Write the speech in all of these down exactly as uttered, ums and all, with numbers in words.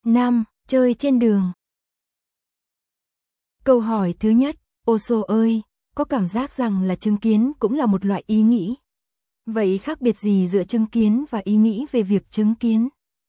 năm. Chơi trên đường. Câu hỏi thứ nhất, Osho ơi, có cảm giác rằng là chứng kiến cũng là một loại ý nghĩ. Vậy khác biệt gì giữa chứng kiến và ý nghĩ về việc chứng kiến?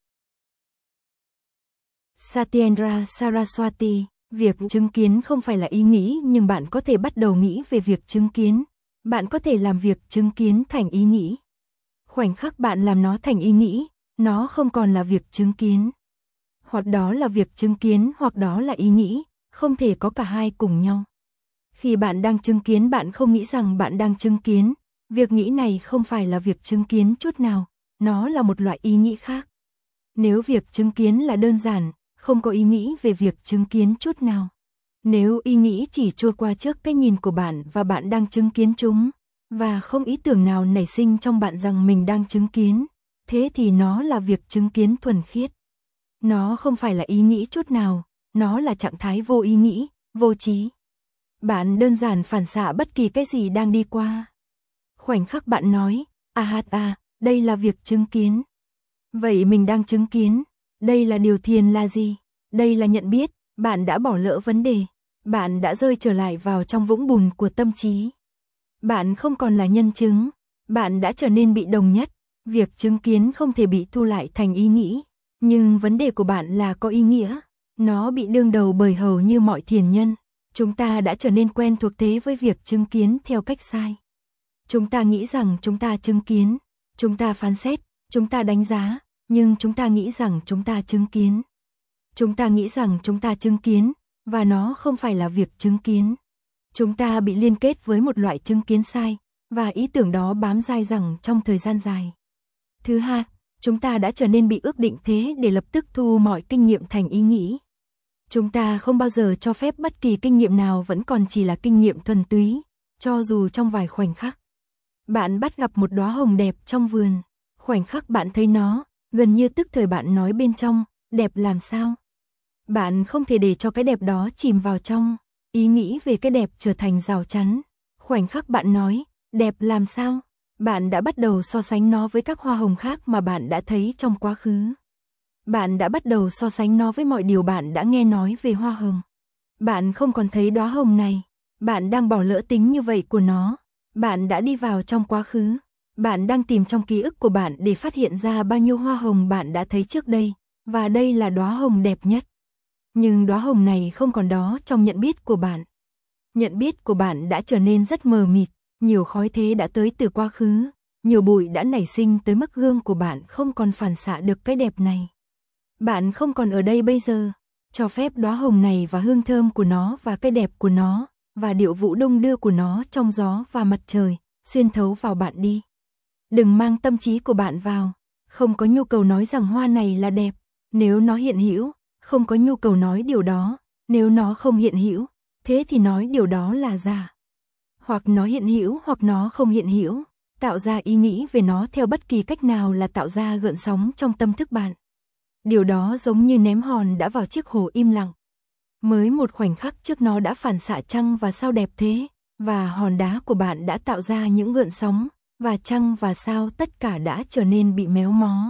Satyendra Saraswati, việc chứng kiến không phải là ý nghĩ nhưng bạn có thể bắt đầu nghĩ về việc chứng kiến. Bạn có thể làm việc chứng kiến thành ý nghĩ. Khoảnh khắc bạn làm nó thành ý nghĩ, nó không còn là việc chứng kiến. Hoặc đó là việc chứng kiến hoặc đó là ý nghĩ, không thể có cả hai cùng nhau. Khi bạn đang chứng kiến bạn không nghĩ rằng bạn đang chứng kiến, việc nghĩ này không phải là việc chứng kiến chút nào, nó là một loại ý nghĩ khác. Nếu việc chứng kiến là đơn giản, không có ý nghĩ về việc chứng kiến chút nào. Nếu ý nghĩ chỉ trôi qua trước cái nhìn của bạn và bạn đang chứng kiến chúng, và không ý tưởng nào nảy sinh trong bạn rằng mình đang chứng kiến, thế thì nó là việc chứng kiến thuần khiết. Nó không phải là ý nghĩ chút nào, nó là trạng thái vô ý nghĩ, vô trí. Bạn đơn giản phản xạ bất kỳ cái gì đang đi qua. Khoảnh khắc bạn nói, à hát à, đây là việc chứng kiến. Vậy mình đang chứng kiến, đây là điều thiền là gì? Đây là nhận biết, bạn đã bỏ lỡ vấn đề. Bạn đã rơi trở lại vào trong vũng bùn của tâm trí. Bạn không còn là nhân chứng, bạn đã trở nên bị đồng nhất. Việc chứng kiến không thể bị thu lại thành ý nghĩ, nhưng vấn đề của bạn là có ý nghĩa. Nó bị đương đầu bởi hầu như mọi thiền nhân. Chúng ta đã trở nên quen thuộc thế với việc chứng kiến theo cách sai. Chúng ta nghĩ rằng chúng ta chứng kiến, chúng ta phán xét, chúng ta đánh giá, nhưng chúng ta nghĩ rằng chúng ta chứng kiến. Chúng ta nghĩ rằng chúng ta chứng kiến, và nó không phải là việc chứng kiến. Chúng ta bị liên kết với một loại chứng kiến sai, và ý tưởng đó bám dai dẳng trong thời gian dài. Thứ hai, chúng ta đã trở nên bị ước định thế để lập tức thu mọi kinh nghiệm thành ý nghĩ. Chúng ta không bao giờ cho phép bất kỳ kinh nghiệm nào vẫn còn chỉ là kinh nghiệm thuần túy, cho dù trong vài khoảnh khắc. Bạn bắt gặp một đóa hồng đẹp trong vườn, khoảnh khắc bạn thấy nó, gần như tức thời bạn nói bên trong, đẹp làm sao? Bạn không thể để cho cái đẹp đó chìm vào trong, ý nghĩ về cái đẹp trở thành rào chắn. Khoảnh khắc bạn nói, đẹp làm sao? Bạn đã bắt đầu so sánh nó với các hoa hồng khác mà bạn đã thấy trong quá khứ. Bạn đã bắt đầu so sánh nó với mọi điều bạn đã nghe nói về hoa hồng. Bạn không còn thấy đóa hồng này, bạn đang bỏ lỡ tính như vậy của nó. Bạn đã đi vào trong quá khứ, bạn đang tìm trong ký ức của bạn để phát hiện ra bao nhiêu hoa hồng bạn đã thấy trước đây, và đây là đóa hồng đẹp nhất. Nhưng đóa hồng này không còn đó trong nhận biết của bạn. Nhận biết của bạn đã trở nên rất mờ mịt, nhiều khói thế đã tới từ quá khứ, nhiều bụi đã nảy sinh tới mức gương của bạn không còn phản xạ được cái đẹp này. Bạn không còn ở đây bây giờ, cho phép đóa hồng này và hương thơm của nó và cái đẹp của nó, và điệu vũ đông đưa của nó trong gió và mặt trời, xuyên thấu vào bạn đi. Đừng mang tâm trí của bạn vào, không có nhu cầu nói rằng hoa này là đẹp, nếu nó hiện hữu, không có nhu cầu nói điều đó, nếu nó không hiện hữu, thế thì nói điều đó là giả. Hoặc nó hiện hữu hoặc nó không hiện hữu, tạo ra ý nghĩ về nó theo bất kỳ cách nào là tạo ra gợn sóng trong tâm thức bạn. Điều đó giống như ném hòn đã vào chiếc hồ im lặng. Mới một khoảnh khắc trước nó đã phản xạ trăng và sao đẹp thế, và hòn đá của bạn đã tạo ra những gợn sóng, và trăng và sao tất cả đã trở nên bị méo mó.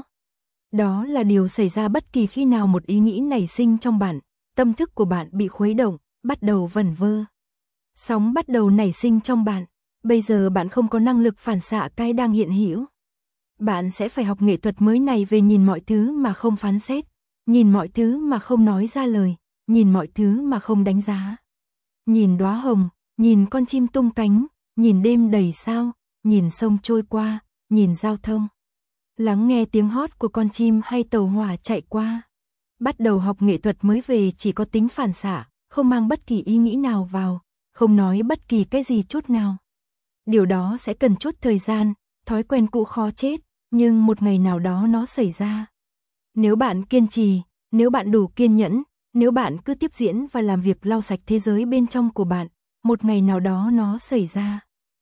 Đó là điều xảy ra bất kỳ khi nào một ý nghĩ nảy sinh trong bạn, tâm thức của bạn bị khuấy động, bắt đầu vẩn vơ. Sóng bắt đầu nảy sinh trong bạn, bây giờ bạn không có năng lực phản xạ cái đang hiện hữu. Bạn sẽ phải học nghệ thuật mới này về nhìn mọi thứ mà không phán xét, nhìn mọi thứ mà không nói ra lời, nhìn mọi thứ mà không đánh giá. Nhìn đóa hồng, nhìn con chim tung cánh, nhìn đêm đầy sao, nhìn sông trôi qua, nhìn giao thông. Lắng nghe tiếng hót của con chim hay tàu hỏa chạy qua. Bắt đầu học nghệ thuật mới về chỉ có tính phản xạ, không mang bất kỳ ý nghĩ nào vào, không nói bất kỳ cái gì chút nào. Điều đó sẽ cần chút thời gian, thói quen cũ khó chết, nhưng một ngày nào đó nó xảy ra. Nếu bạn kiên trì, nếu bạn đủ kiên nhẫn, nếu bạn cứ tiếp diễn và làm việc lau sạch thế giới bên trong của bạn, một ngày nào đó nó xảy ra.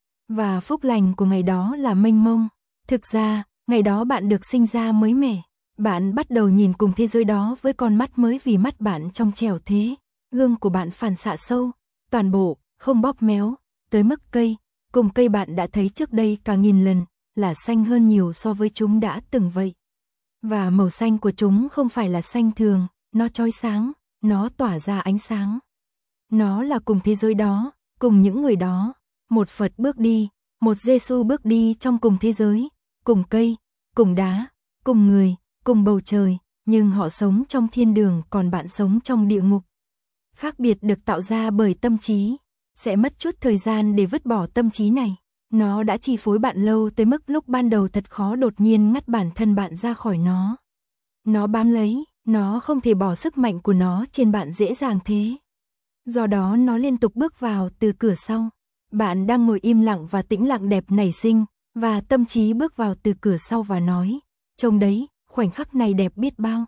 Và phúc lành của ngày đó là mênh mông. Thực ra, ngày đó bạn được sinh ra mới mẻ. Bạn bắt đầu nhìn cùng thế giới đó với con mắt mới vì mắt bạn trong trẻo thế. Gương của bạn phản xạ sâu, toàn bộ, không bóp méo, tới mức cây, cùng cây bạn đã thấy trước đây cả nghìn lần, là xanh hơn nhiều so với chúng đã từng vậy. Và màu xanh của chúng không phải là xanh thường, nó chói sáng, nó tỏa ra ánh sáng. Nó là cùng thế giới đó, cùng những người đó, một Phật bước đi, một Giêsu bước đi trong cùng thế giới, cùng cây, cùng đá, cùng người, cùng bầu trời, nhưng họ sống trong thiên đường còn bạn sống trong địa ngục. Khác biệt được tạo ra bởi tâm trí, sẽ mất chút thời gian để vứt bỏ tâm trí này. Nó đã chi phối bạn lâu tới mức lúc ban đầu thật khó đột nhiên ngắt bản thân bạn ra khỏi nó. Nó bám lấy, nó không thể bỏ sức mạnh của nó trên bạn dễ dàng thế. Do đó nó liên tục bước vào từ cửa sau. Bạn đang ngồi im lặng và tĩnh lặng đẹp nảy sinh, và tâm trí bước vào từ cửa sau và nói, trông đấy, khoảnh khắc này đẹp biết bao.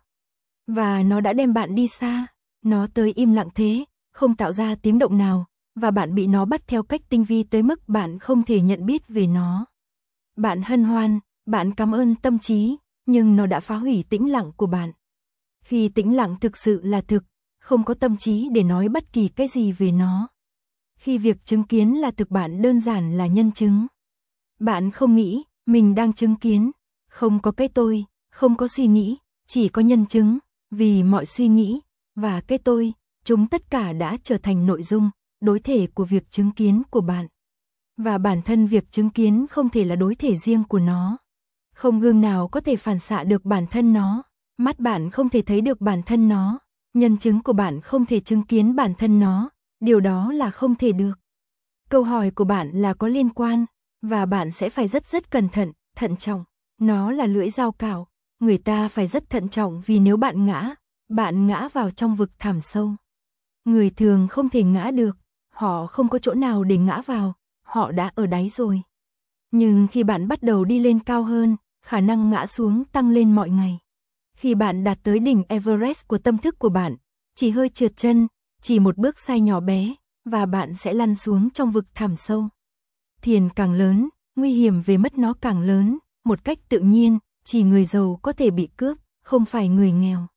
Và nó đã đem bạn đi xa, nó tới im lặng thế, không tạo ra tiếng động nào, và bạn bị nó bắt theo cách tinh vi tới mức bạn không thể nhận biết về nó. Bạn hân hoan, bạn cảm ơn tâm trí, nhưng nó đã phá hủy tĩnh lặng của bạn. Khi tĩnh lặng thực sự là thực, không có tâm trí để nói bất kỳ cái gì về nó. Khi việc chứng kiến là thực bạn đơn giản là nhân chứng. Bạn không nghĩ, mình đang chứng kiến, không có cái tôi, không có suy nghĩ, chỉ có nhân chứng, vì mọi suy nghĩ, và cái tôi, chúng tất cả đã trở thành nội dung, đối thể của việc chứng kiến của bạn. Và bản thân việc chứng kiến không thể là đối thể riêng của nó. Không gương nào có thể phản xạ được bản thân nó, mắt bạn không thể thấy được bản thân nó, nhân chứng của bạn không thể chứng kiến bản thân nó, điều đó là không thể được. Câu hỏi của bạn là có liên quan, và bạn sẽ phải rất rất cẩn thận, thận trọng. Nó là lưỡi dao cạo, người ta phải rất thận trọng vì nếu bạn ngã, bạn ngã vào trong vực thẳm sâu. Người thường không thể ngã được, họ không có chỗ nào để ngã vào, họ đã ở đáy rồi. Nhưng khi bạn bắt đầu đi lên cao hơn, khả năng ngã xuống tăng lên mọi ngày. Khi bạn đạt tới đỉnh Everest của tâm thức của bạn, chỉ hơi trượt chân, chỉ một bước sai nhỏ bé, và bạn sẽ lăn xuống trong vực thẳm sâu. Thiền càng lớn, nguy hiểm về mất nó càng lớn, một cách tự nhiên, chỉ người giàu có thể bị cướp, không phải người nghèo.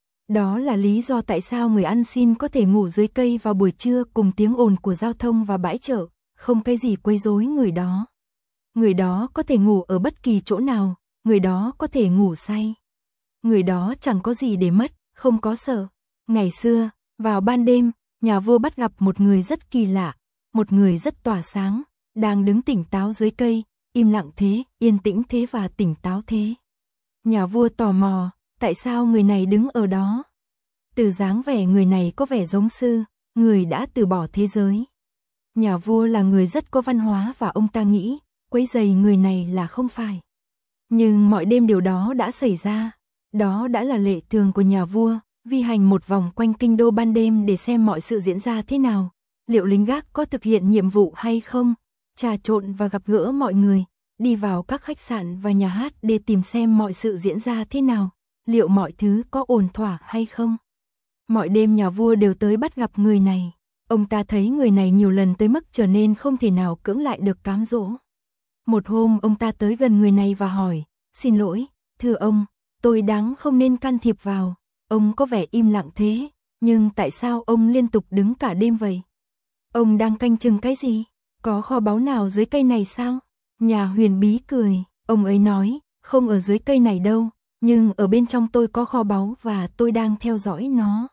Đó là lý do tại sao người ăn xin có thể ngủ dưới cây vào buổi trưa cùng tiếng ồn của giao thông và bãi chợ, không cái gì quấy rối người đó. Người đó có thể ngủ ở bất kỳ chỗ nào, người đó có thể ngủ say. Người đó chẳng có gì để mất, không có sợ. Ngày xưa, vào ban đêm, nhà vua bắt gặp một người rất kỳ lạ, một người rất tỏa sáng, đang đứng tỉnh táo dưới cây, im lặng thế, yên tĩnh thế và tỉnh táo thế. Nhà vua tò mò, tại sao người này đứng ở đó? Từ dáng vẻ người này có vẻ giống sư, người đã từ bỏ thế giới. Nhà vua là người rất có văn hóa và ông ta nghĩ, quấy rầy người này là không phải. Nhưng mọi đêm điều đó đã xảy ra. Đó đã là lệ thường của nhà vua, vi hành một vòng quanh kinh đô ban đêm để xem mọi sự diễn ra thế nào. Liệu lính gác có thực hiện nhiệm vụ hay không? Trà trộn và gặp gỡ mọi người, đi vào các khách sạn và nhà hát để tìm xem mọi sự diễn ra thế nào. Liệu mọi thứ có ổn thỏa hay không? Mọi đêm nhà vua đều tới bắt gặp người này. Ông ta thấy người này nhiều lần tới mức trở nên không thể nào cưỡng lại được cám dỗ. Một hôm ông ta tới gần người này và hỏi, xin lỗi, thưa ông, tôi đáng không nên can thiệp vào. Ông có vẻ im lặng thế, nhưng tại sao ông liên tục đứng cả đêm vậy? Ông đang canh chừng cái gì? Có kho báu nào dưới cây này sao? Nhà huyền bí cười, ông ấy nói, không ở dưới cây này đâu, nhưng ở bên trong tôi có kho báu và tôi đang theo dõi nó.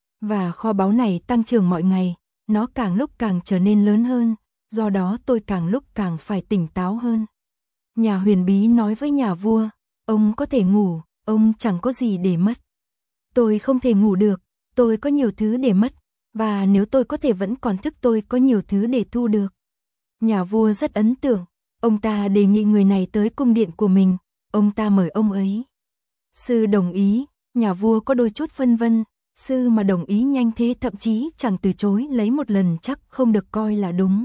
Và kho báu này tăng trưởng mọi ngày, nó càng lúc càng trở nên lớn hơn, do đó tôi càng lúc càng phải tỉnh táo hơn. Nhà huyền bí nói với nhà vua, ông có thể ngủ, ông chẳng có gì để mất. Tôi không thể ngủ được, tôi có nhiều thứ để mất, và nếu tôi có thể vẫn còn thức tôi có nhiều thứ để thu được. Nhà vua rất ấn tượng, ông ta đề nghị người này tới cung điện của mình, ông ta mời ông ấy. Sư đồng ý, nhà vua có đôi chút phân vân, sư mà đồng ý nhanh thế thậm chí chẳng từ chối lấy một lần chắc không được coi là đúng.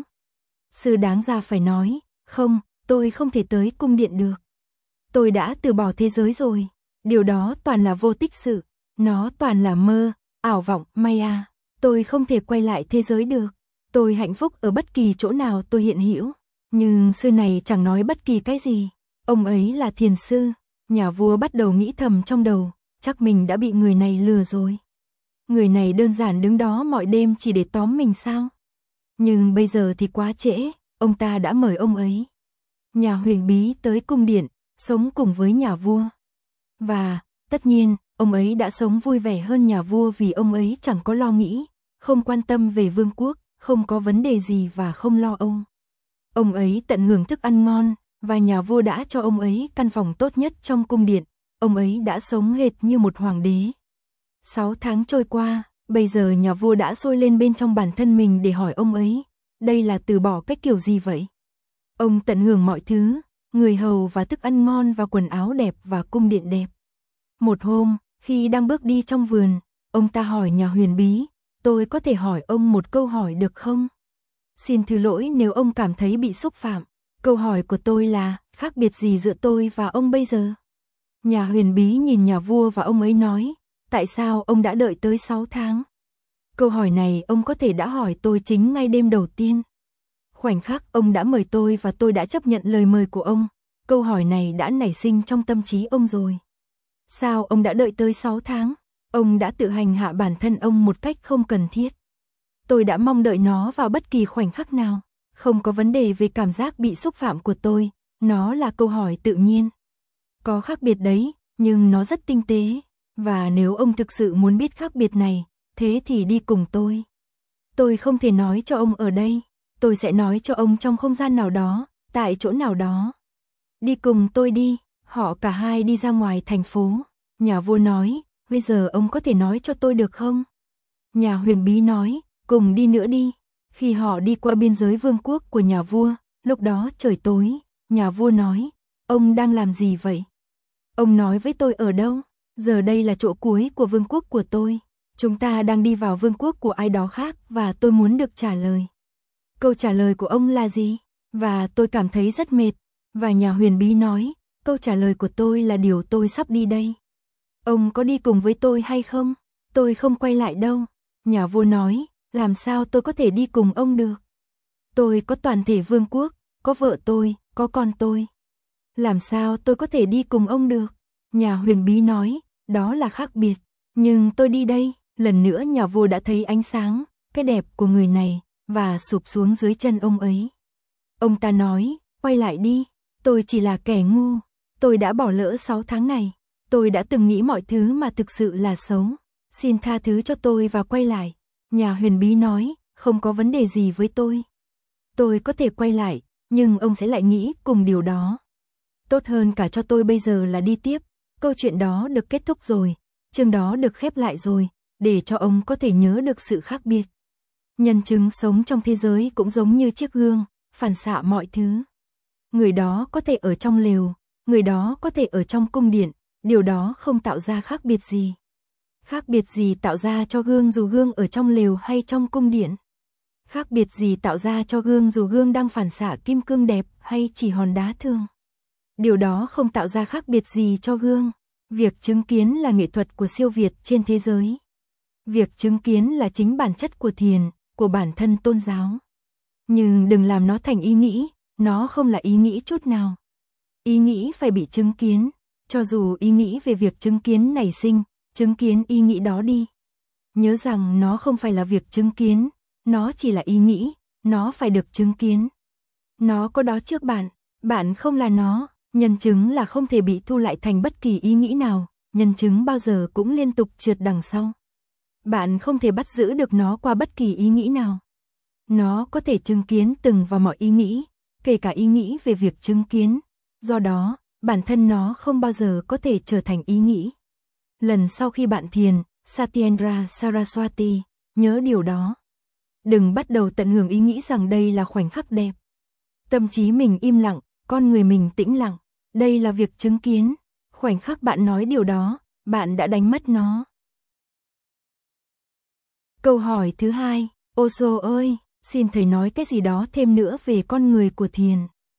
Sư đáng ra phải nói, không, tôi không thể tới cung điện được. Tôi đã từ bỏ thế giới rồi, điều đó toàn là vô tích sự, nó toàn là mơ, ảo vọng, maya. Tôi không thể quay lại thế giới được, tôi hạnh phúc ở bất kỳ chỗ nào tôi hiện hữu. Nhưng sư này chẳng nói bất kỳ cái gì, ông ấy là thiền sư. Nhà vua bắt đầu nghĩ thầm trong đầu, chắc mình đã bị người này lừa rồi. Người này đơn giản đứng đó mọi đêm chỉ để tóm mình sao? Nhưng bây giờ thì quá trễ, ông ta đã mời ông ấy. Nhà huyền bí tới cung điện, sống cùng với nhà vua. Và, tất nhiên, ông ấy đã sống vui vẻ hơn nhà vua vì ông ấy chẳng có lo nghĩ, không quan tâm về vương quốc, không có vấn đề gì và không lo âu. Ông ấy tận hưởng thức ăn ngon, và nhà vua đã cho ông ấy căn phòng tốt nhất trong cung điện, ông ấy đã sống hệt như một hoàng đế. Sáu tháng trôi qua, bây giờ nhà vua đã sôi lên bên trong bản thân mình để hỏi ông ấy, đây là từ bỏ cách kiểu gì vậy? Ông tận hưởng mọi thứ, người hầu và thức ăn ngon và quần áo đẹp và cung điện đẹp. Một hôm, khi đang bước đi trong vườn, ông ta hỏi nhà huyền bí, tôi có thể hỏi ông một câu hỏi được không? Xin thứ lỗi nếu ông cảm thấy bị xúc phạm. Câu hỏi của tôi là, khác biệt gì giữa tôi và ông bây giờ? Nhà huyền bí nhìn nhà vua và ông ấy nói, tại sao ông đã đợi tới sáu tháng? Câu hỏi này ông có thể đã hỏi tôi chính ngay đêm đầu tiên. Khoảnh khắc ông đã mời tôi và tôi đã chấp nhận lời mời của ông, câu hỏi này đã nảy sinh trong tâm trí ông rồi. Sao ông đã đợi tới sáu tháng? Ông đã tự hành hạ bản thân ông một cách không cần thiết. Tôi đã mong đợi nó vào bất kỳ khoảnh khắc nào. Không có vấn đề về cảm giác bị xúc phạm của tôi, nó là câu hỏi tự nhiên. Có khác biệt đấy, nhưng nó rất tinh tế, và nếu ông thực sự muốn biết khác biệt này, thế thì đi cùng tôi. Tôi không thể nói cho ông ở đây, tôi sẽ nói cho ông trong không gian nào đó, tại chỗ nào đó. Đi cùng tôi đi, họ cả hai đi ra ngoài thành phố. Nhà vua nói, bây giờ ông có thể nói cho tôi được không? Nhà huyền bí nói, cùng đi nữa đi. Khi họ đi qua biên giới vương quốc của nhà vua, lúc đó trời tối, nhà vua nói, ông đang làm gì vậy? Ông nói với tôi ở đâu? Giờ đây là chỗ cuối của vương quốc của tôi. Chúng ta đang đi vào vương quốc của ai đó khác và tôi muốn được trả lời. Câu trả lời của ông là gì? Và tôi cảm thấy rất mệt. Và nhà huyền bí nói, câu trả lời của tôi là điều tôi sắp đi đây. Ông có đi cùng với tôi hay không? Tôi không quay lại đâu. Nhà vua nói, làm sao tôi có thể đi cùng ông được? Tôi có toàn thể vương quốc, có vợ tôi, có con tôi. Làm sao tôi có thể đi cùng ông được? Nhà huyền bí nói, đó là khác biệt. Nhưng tôi đi đây, lần nữa nhà vua đã thấy ánh sáng, cái đẹp của người này, và sụp xuống dưới chân ông ấy. Ông ta nói, quay lại đi, tôi chỉ là kẻ ngu, tôi đã bỏ lỡ sáu tháng này, tôi đã từng nghĩ mọi thứ mà thực sự là xấu, xin tha thứ cho tôi và quay lại. Nhà huyền bí nói, không có vấn đề gì với tôi. Tôi có thể quay lại, nhưng ông sẽ lại nghĩ cùng điều đó. Tốt hơn cả cho tôi bây giờ là đi tiếp, câu chuyện đó được kết thúc rồi, chương đó được khép lại rồi, để cho ông có thể nhớ được sự khác biệt. Nhân chứng sống trong thế giới cũng giống như chiếc gương, phản xạ mọi thứ. Người đó có thể ở trong lều, người đó có thể ở trong cung điện, điều đó không tạo ra khác biệt gì. Khác biệt gì tạo ra cho gương dù gương ở trong lều hay trong cung điện? Khác biệt gì tạo ra cho gương dù gương đang phản xạ kim cương đẹp hay chỉ hòn đá thường? Điều đó không tạo ra khác biệt gì cho gương. Việc chứng kiến là nghệ thuật của siêu việt trên thế giới. Việc chứng kiến là chính bản chất của thiền, của bản thân tôn giáo. Nhưng đừng làm nó thành ý nghĩ, nó không là ý nghĩ chút nào. Ý nghĩ phải bị chứng kiến, cho dù ý nghĩ về việc chứng kiến nảy sinh, chứng kiến ý nghĩ đó đi. Nhớ rằng nó không phải là việc chứng kiến, nó chỉ là ý nghĩ, nó phải được chứng kiến. Nó có đó trước bạn, bạn không là nó, nhân chứng là không thể bị thu lại thành bất kỳ ý nghĩ nào, nhân chứng bao giờ cũng liên tục trượt đằng sau. Bạn không thể bắt giữ được nó qua bất kỳ ý nghĩ nào. Nó có thể chứng kiến từng và mọi ý nghĩ, kể cả ý nghĩ về việc chứng kiến. Do đó, bản thân nó không bao giờ có thể trở thành ý nghĩ. Lần sau khi bạn thiền, Satyendra Saraswati, nhớ điều đó. Đừng bắt đầu tận hưởng ý nghĩ rằng đây là khoảnh khắc đẹp. Tâm trí mình im lặng, con người mình tĩnh lặng. Đây là việc chứng kiến. Khoảnh khắc bạn nói điều đó, bạn đã đánh mất nó. Câu hỏi thứ hai, Osho ơi, xin thầy nói cái gì đó thêm nữa về con người của thiền.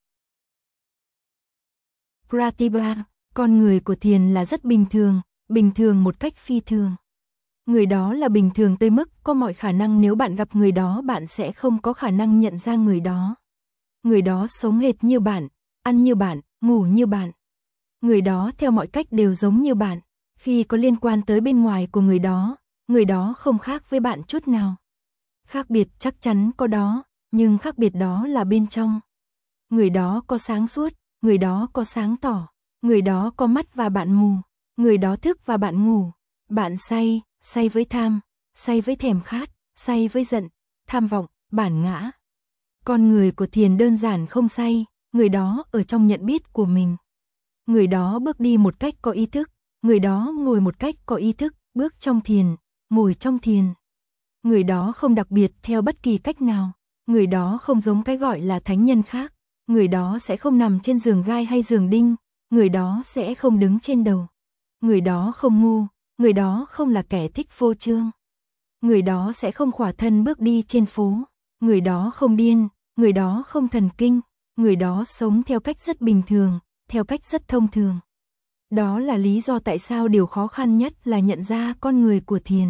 Pratibha, con người của thiền là rất bình thường, bình thường một cách phi thường. Người đó là bình thường tới mức có mọi khả năng nếu bạn gặp người đó bạn sẽ không có khả năng nhận ra người đó. Người đó sống hệt như bạn, ăn như bạn, ngủ như bạn. Người đó theo mọi cách đều giống như bạn. Khi có liên quan tới bên ngoài của người đó, người đó không khác với bạn chút nào. Khác biệt chắc chắn có đó, nhưng khác biệt đó là bên trong. Người đó có sáng suốt, người đó có sáng tỏ, người đó có mắt và bạn mù. Người đó thức và bạn ngủ. Bạn say, say với tham, say với thèm khát, say với giận, tham vọng, bản ngã. Con người của thiền đơn giản không say, người đó ở trong nhận biết của mình. Người đó bước đi một cách có ý thức, người đó ngồi một cách có ý thức, bước trong thiền, ngồi trong thiền. Người đó không đặc biệt theo bất kỳ cách nào, người đó không giống cái gọi là thánh nhân khác, người đó sẽ không nằm trên giường gai hay giường đinh, người đó sẽ không đứng trên đầu. Người đó không ngu, người đó không là kẻ thích phô trương. Người đó sẽ không khỏa thân bước đi trên phố, người đó không điên, người đó không thần kinh, người đó sống theo cách rất bình thường, theo cách rất thông thường. Đó là lý do tại sao điều khó khăn nhất là nhận ra con người của thiền.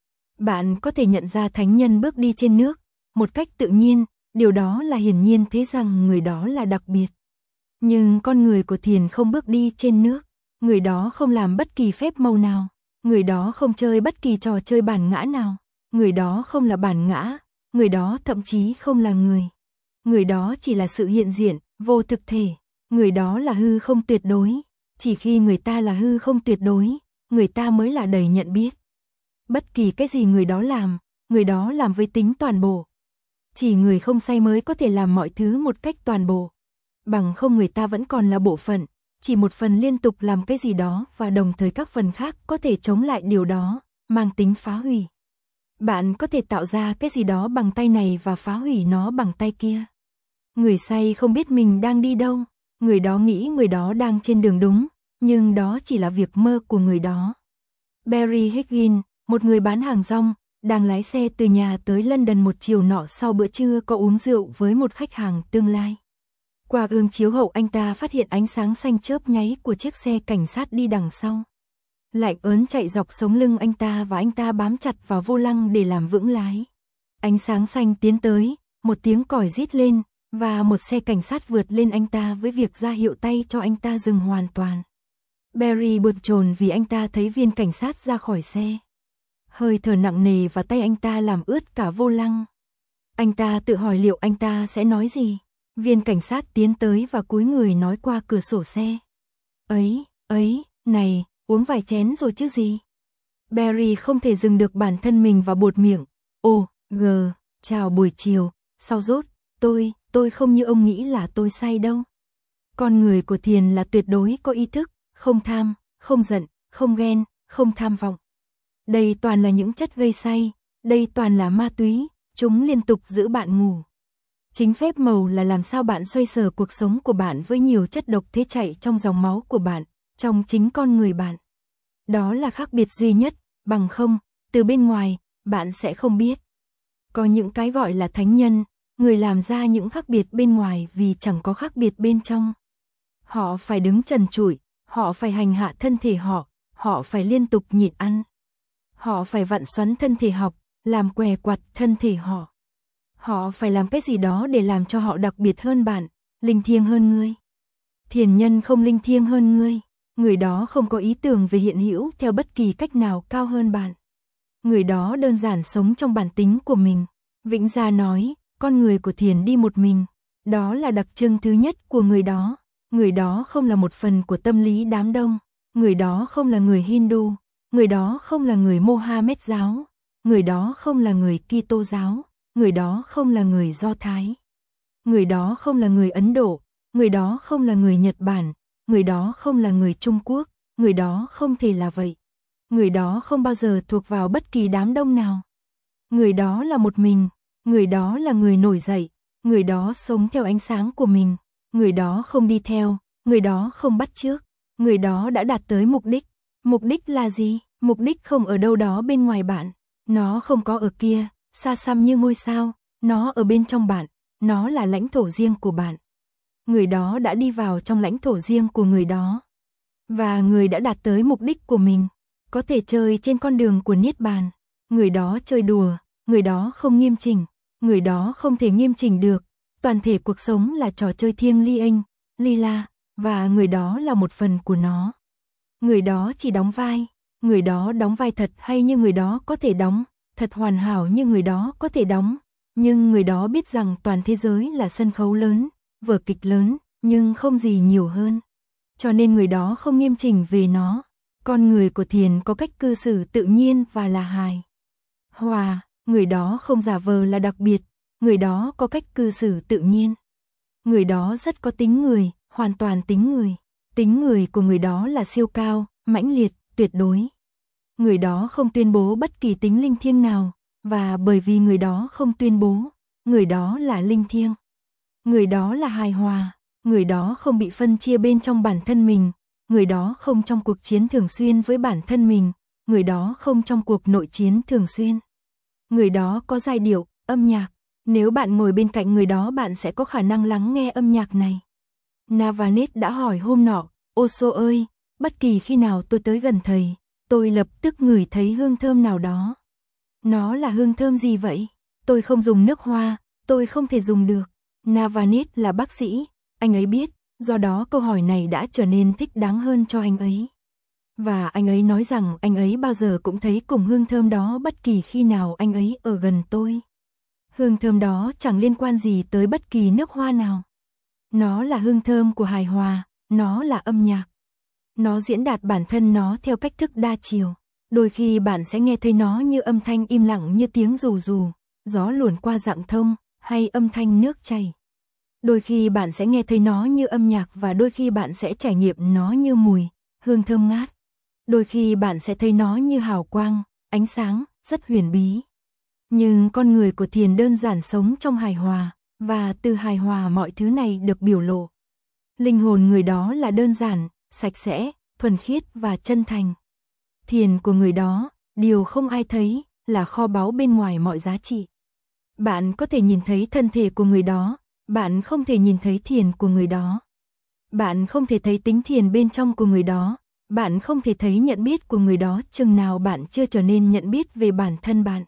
Bạn có thể nhận ra thánh nhân bước đi trên nước, một cách tự nhiên, điều đó là hiển nhiên thế rằng người đó là đặc biệt. Nhưng con người của thiền không bước đi trên nước, người đó không làm bất kỳ phép màu nào, người đó không chơi bất kỳ trò chơi bản ngã nào, người đó không là bản ngã, người đó thậm chí không là người. Người đó chỉ là sự hiện diện, vô thực thể, người đó là hư không tuyệt đối, chỉ khi người ta là hư không tuyệt đối, người ta mới là đầy nhận biết. Bất kỳ cái gì người đó làm, người đó làm với tính toàn bộ. Chỉ người không say mới có thể làm mọi thứ một cách toàn bộ. Bằng không người ta vẫn còn là bộ phận, chỉ một phần liên tục làm cái gì đó và đồng thời các phần khác có thể chống lại điều đó, mang tính phá hủy. Bạn có thể tạo ra cái gì đó bằng tay này và phá hủy nó bằng tay kia. Người say không biết mình đang đi đâu, người đó nghĩ người đó đang trên đường đúng, nhưng đó chỉ là việc mơ của người đó. Barry Higgins, một người bán hàng rong, đang lái xe từ nhà tới London một chiều nọ sau bữa trưa có uống rượu với một khách hàng tương lai. Qua gương chiếu hậu anh ta phát hiện ánh sáng xanh chớp nháy của chiếc xe cảnh sát đi đằng sau. Lạnh ớn chạy dọc sống lưng anh ta và anh ta bám chặt vào vô lăng để làm vững lái. Ánh sáng xanh tiến tới, một tiếng còi rít lên, và một xe cảnh sát vượt lên anh ta với việc ra hiệu tay cho anh ta dừng hoàn toàn. Barry bực chồn vì anh ta thấy viên cảnh sát ra khỏi xe. Hơi thở nặng nề và tay anh ta làm ướt cả vô lăng. Anh ta tự hỏi liệu anh ta sẽ nói gì. Viên cảnh sát tiến tới và cúi người nói qua cửa sổ xe. Ấy, ấy, này, uống vài chén rồi chứ gì. Barry không thể dừng được bản thân mình và buột miệng. Ồ, gờ, chào buổi chiều, sao rốt, tôi, tôi không như ông nghĩ là tôi say đâu. Con người của thiền là tuyệt đối có ý thức, không tham, không giận, không ghen, không tham vọng. Đây toàn là những chất gây say, đây toàn là ma túy, chúng liên tục giữ bạn ngủ. Chính phép màu là làm sao bạn xoay sở cuộc sống của bạn với nhiều chất độc thế chạy trong dòng máu của bạn, trong chính con người bạn. Đó là khác biệt duy nhất, bằng không, từ bên ngoài, bạn sẽ không biết. Có những cái gọi là thánh nhân, người làm ra những khác biệt bên ngoài vì chẳng có khác biệt bên trong. Họ phải đứng trần trụi, họ phải hành hạ thân thể họ, họ phải liên tục nhịn ăn. Họ phải vặn xoắn thân thể học, làm què quặt thân thể họ. Họ phải làm cái gì đó để làm cho họ đặc biệt hơn bạn, linh thiêng hơn ngươi. Thiền nhân không linh thiêng hơn ngươi, người đó không có ý tưởng về hiện hữu theo bất kỳ cách nào cao hơn bạn. Người đó đơn giản sống trong bản tính của mình. Vĩnh Gia nói, con người của thiền đi một mình, đó là đặc trưng thứ nhất của người đó. Người đó không là một phần của tâm lý đám đông, người đó không là người Hindu, người đó không là người Mohammed giáo, người đó không là người Kitô giáo, người đó không là người Do Thái. Người đó không là người Ấn Độ, người đó không là người Nhật Bản, người đó không là người Trung Quốc, người đó không thể là vậy. Người đó không bao giờ thuộc vào bất kỳ đám đông nào. Người đó là một mình, người đó là người nổi dậy, người đó sống theo ánh sáng của mình, người đó không đi theo, người đó không bắt chước, người đó đã đạt tới mục đích. Mục đích là gì? Mục đích không ở đâu đó bên ngoài bạn, nó không có ở kia, xa xăm như ngôi sao, nó ở bên trong bạn, nó là lãnh thổ riêng của bạn. Người đó đã đi vào trong lãnh thổ riêng của người đó. Và người đã đạt tới mục đích của mình, có thể chơi trên con đường của Niết Bàn. Người đó chơi đùa, người đó không nghiêm chỉnh, người đó không thể nghiêm chỉnh được. Toàn thể cuộc sống là trò chơi thiêng liêng, lila, và người đó là một phần của nó. Người đó chỉ đóng vai, người đó đóng vai thật hay như người đó có thể đóng, thật hoàn hảo như người đó có thể đóng. Nhưng người đó biết rằng toàn thế giới là sân khấu lớn, vở kịch lớn, nhưng không gì nhiều hơn. Cho nên người đó không nghiêm chỉnh về nó. Con người của thiền có cách cư xử tự nhiên và là hài hòa, người đó không giả vờ là đặc biệt, người đó có cách cư xử tự nhiên. Người đó rất có tính người, hoàn toàn tính người. Tính người của người đó là siêu cao, mãnh liệt, tuyệt đối. Người đó không tuyên bố bất kỳ tính linh thiêng nào, và bởi vì người đó không tuyên bố, người đó là linh thiêng. Người đó là hài hòa, người đó không bị phân chia bên trong bản thân mình, người đó không trong cuộc chiến thường xuyên với bản thân mình, người đó không trong cuộc nội chiến thường xuyên. Người đó có giai điệu, âm nhạc. Nếu bạn ngồi bên cạnh người đó bạn sẽ có khả năng lắng nghe âm nhạc này. Navanet đã hỏi hôm nọ, Osho ơi, bất kỳ khi nào tôi tới gần thầy, tôi lập tức ngửi thấy hương thơm nào đó. Nó là hương thơm gì vậy? Tôi không dùng nước hoa, tôi không thể dùng được. Navanet là bác sĩ, anh ấy biết, do đó câu hỏi này đã trở nên thích đáng hơn cho anh ấy. Và anh ấy nói rằng anh ấy bao giờ cũng thấy cùng hương thơm đó bất kỳ khi nào anh ấy ở gần tôi. Hương thơm đó chẳng liên quan gì tới bất kỳ nước hoa nào. Nó là hương thơm của hài hòa, nó là âm nhạc. Nó diễn đạt bản thân nó theo cách thức đa chiều. Đôi khi bạn sẽ nghe thấy nó như âm thanh im lặng như tiếng rù rù, gió luồn qua rặng thông, hay âm thanh nước chảy. Đôi khi bạn sẽ nghe thấy nó như âm nhạc và đôi khi bạn sẽ trải nghiệm nó như mùi, hương thơm ngát. Đôi khi bạn sẽ thấy nó như hào quang, ánh sáng, rất huyền bí. Nhưng con người của thiền đơn giản sống trong hài hòa, và từ hài hòa mọi thứ này được biểu lộ. Linh hồn người đó là đơn giản, sạch sẽ, thuần khiết và chân thành. Thiền của người đó, điều không ai thấy, là kho báu bên ngoài mọi giá trị. Bạn có thể nhìn thấy thân thể của người đó, bạn không thể nhìn thấy thiền của người đó. Bạn không thể thấy tính thiền bên trong của người đó, bạn không thể thấy nhận biết của người đó chừng nào bạn chưa trở nên nhận biết về bản thân bạn.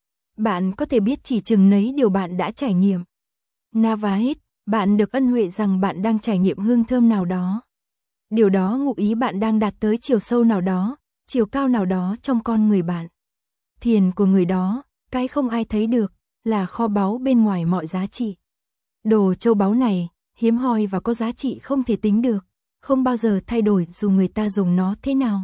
Bạn có thể biết chỉ chừng nấy điều bạn đã trải nghiệm. Navahet, bạn được ân huệ rằng bạn đang trải nghiệm hương thơm nào đó. Điều đó ngụ ý bạn đang đạt tới chiều sâu nào đó, chiều cao nào đó trong con người bạn. Thiền của người đó, cái không ai thấy được, là kho báu bên ngoài mọi giá trị. Đồ châu báu này, hiếm hoi và có giá trị không thể tính được, không bao giờ thay đổi dù người ta dùng nó thế nào.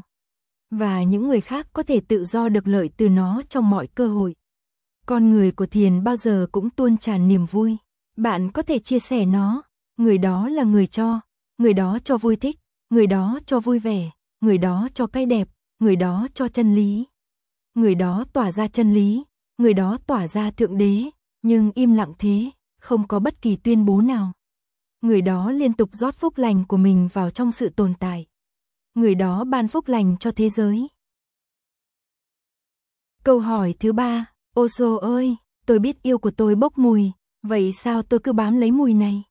Và những người khác có thể tự do được lợi từ nó trong mọi cơ hội. Con người của thiền bao giờ cũng tuôn tràn niềm vui. Bạn có thể chia sẻ nó, người đó là người cho, người đó cho vui thích, người đó cho vui vẻ, người đó cho cái đẹp, người đó cho chân lý. Người đó tỏa ra chân lý, người đó tỏa ra thượng đế, nhưng im lặng thế, không có bất kỳ tuyên bố nào. Người đó liên tục rót phúc lành của mình vào trong sự tồn tại. Người đó ban phúc lành cho thế giới. Câu hỏi thứ ba, Osho ơi, tôi biết yêu của tôi bốc mùi, vậy sao tôi cứ bám lấy mùi này?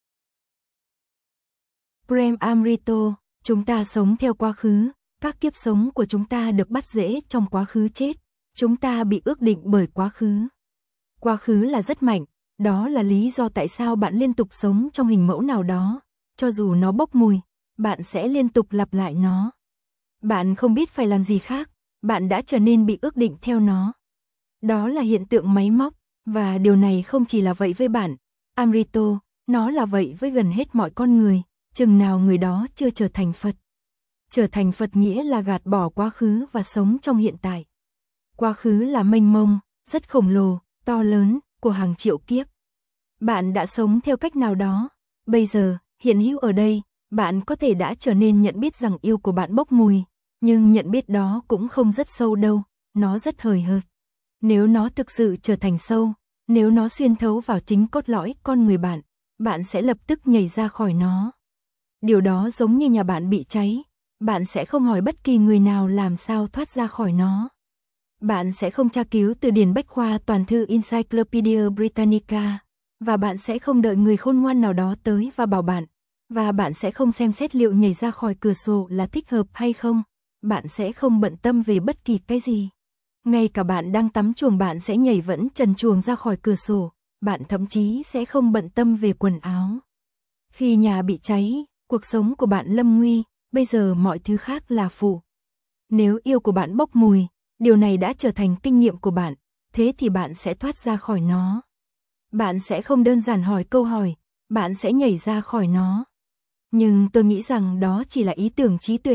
Prem Amrito, chúng ta sống theo quá khứ, các kiếp sống của chúng ta được bắt rễ trong quá khứ chết, chúng ta bị ước định bởi quá khứ. Quá khứ là rất mạnh, đó là lý do tại sao bạn liên tục sống trong hình mẫu nào đó, cho dù nó bốc mùi, bạn sẽ liên tục lặp lại nó. Bạn không biết phải làm gì khác, bạn đã trở nên bị ước định theo nó. Đó là hiện tượng máy móc, và điều này không chỉ là vậy với bạn, Amrito, nó là vậy với gần hết mọi con người, chừng nào người đó chưa trở thành Phật. Trở thành Phật nghĩa là gạt bỏ quá khứ và sống trong hiện tại. Quá khứ là mênh mông, rất khổng lồ, to lớn, của hàng triệu kiếp. Bạn đã sống theo cách nào đó, bây giờ, hiện hữu ở đây, bạn có thể đã trở nên nhận biết rằng yêu của bạn bốc mùi, nhưng nhận biết đó cũng không rất sâu đâu, nó rất hời hợt. Nếu nó thực sự trở thành sâu, nếu nó xuyên thấu vào chính cốt lõi con người bạn, bạn sẽ lập tức nhảy ra khỏi nó. Điều đó giống như nhà bạn bị cháy, bạn sẽ không hỏi bất kỳ người nào làm sao thoát ra khỏi nó. Bạn sẽ không tra cứu từ điển bách khoa toàn thư Encyclopedia Britannica, và bạn sẽ không đợi người khôn ngoan nào đó tới và bảo bạn, và bạn sẽ không xem xét liệu nhảy ra khỏi cửa sổ là thích hợp hay không, bạn sẽ không bận tâm về bất kỳ cái gì. Ngay cả bạn đang tắm chuồng bạn sẽ nhảy vẫn trần truồng ra khỏi cửa sổ, bạn thậm chí sẽ không bận tâm về quần áo. Khi nhà bị cháy, cuộc sống của bạn lâm nguy, bây giờ mọi thứ khác là phụ. Nếu yêu của bạn bốc mùi, điều này đã trở thành kinh nghiệm của bạn, thế thì bạn sẽ thoát ra khỏi nó. Bạn sẽ không đơn giản hỏi câu hỏi, bạn sẽ nhảy ra khỏi nó. Nhưng tôi nghĩ rằng đó chỉ là ý tưởng trí tuệ,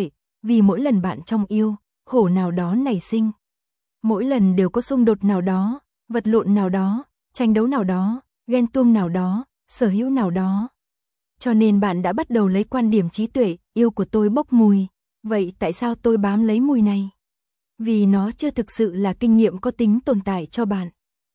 vì mỗi lần bạn trong yêu, khổ nào đó nảy sinh. Mỗi lần đều có xung đột nào đó, vật lộn nào đó, tranh đấu nào đó, ghen tuông nào đó, sở hữu nào đó. Cho nên bạn đã bắt đầu lấy quan điểm trí tuệ, yêu của tôi bốc mùi, vậy tại sao tôi bám lấy mùi này? Vì nó chưa thực sự là kinh nghiệm có tính tồn tại cho bạn.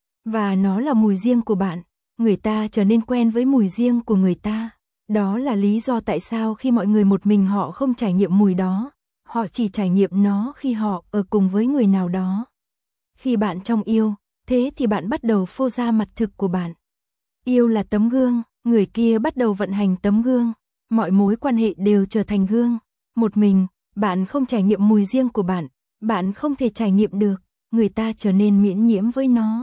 Và nó là mùi riêng của bạn, người ta trở nên quen với mùi riêng của người ta. Đó là lý do tại sao khi mọi người một mình họ không trải nghiệm mùi đó, họ chỉ trải nghiệm nó khi họ ở cùng với người nào đó. Khi bạn trong yêu, thế thì bạn bắt đầu phô ra mặt thực của bạn. Yêu là tấm gương, người kia bắt đầu vận hành tấm gương, mọi mối quan hệ đều trở thành gương. Một mình, bạn không trải nghiệm mùi riêng của bạn, bạn không thể trải nghiệm được, người ta trở nên miễn nhiễm với nó.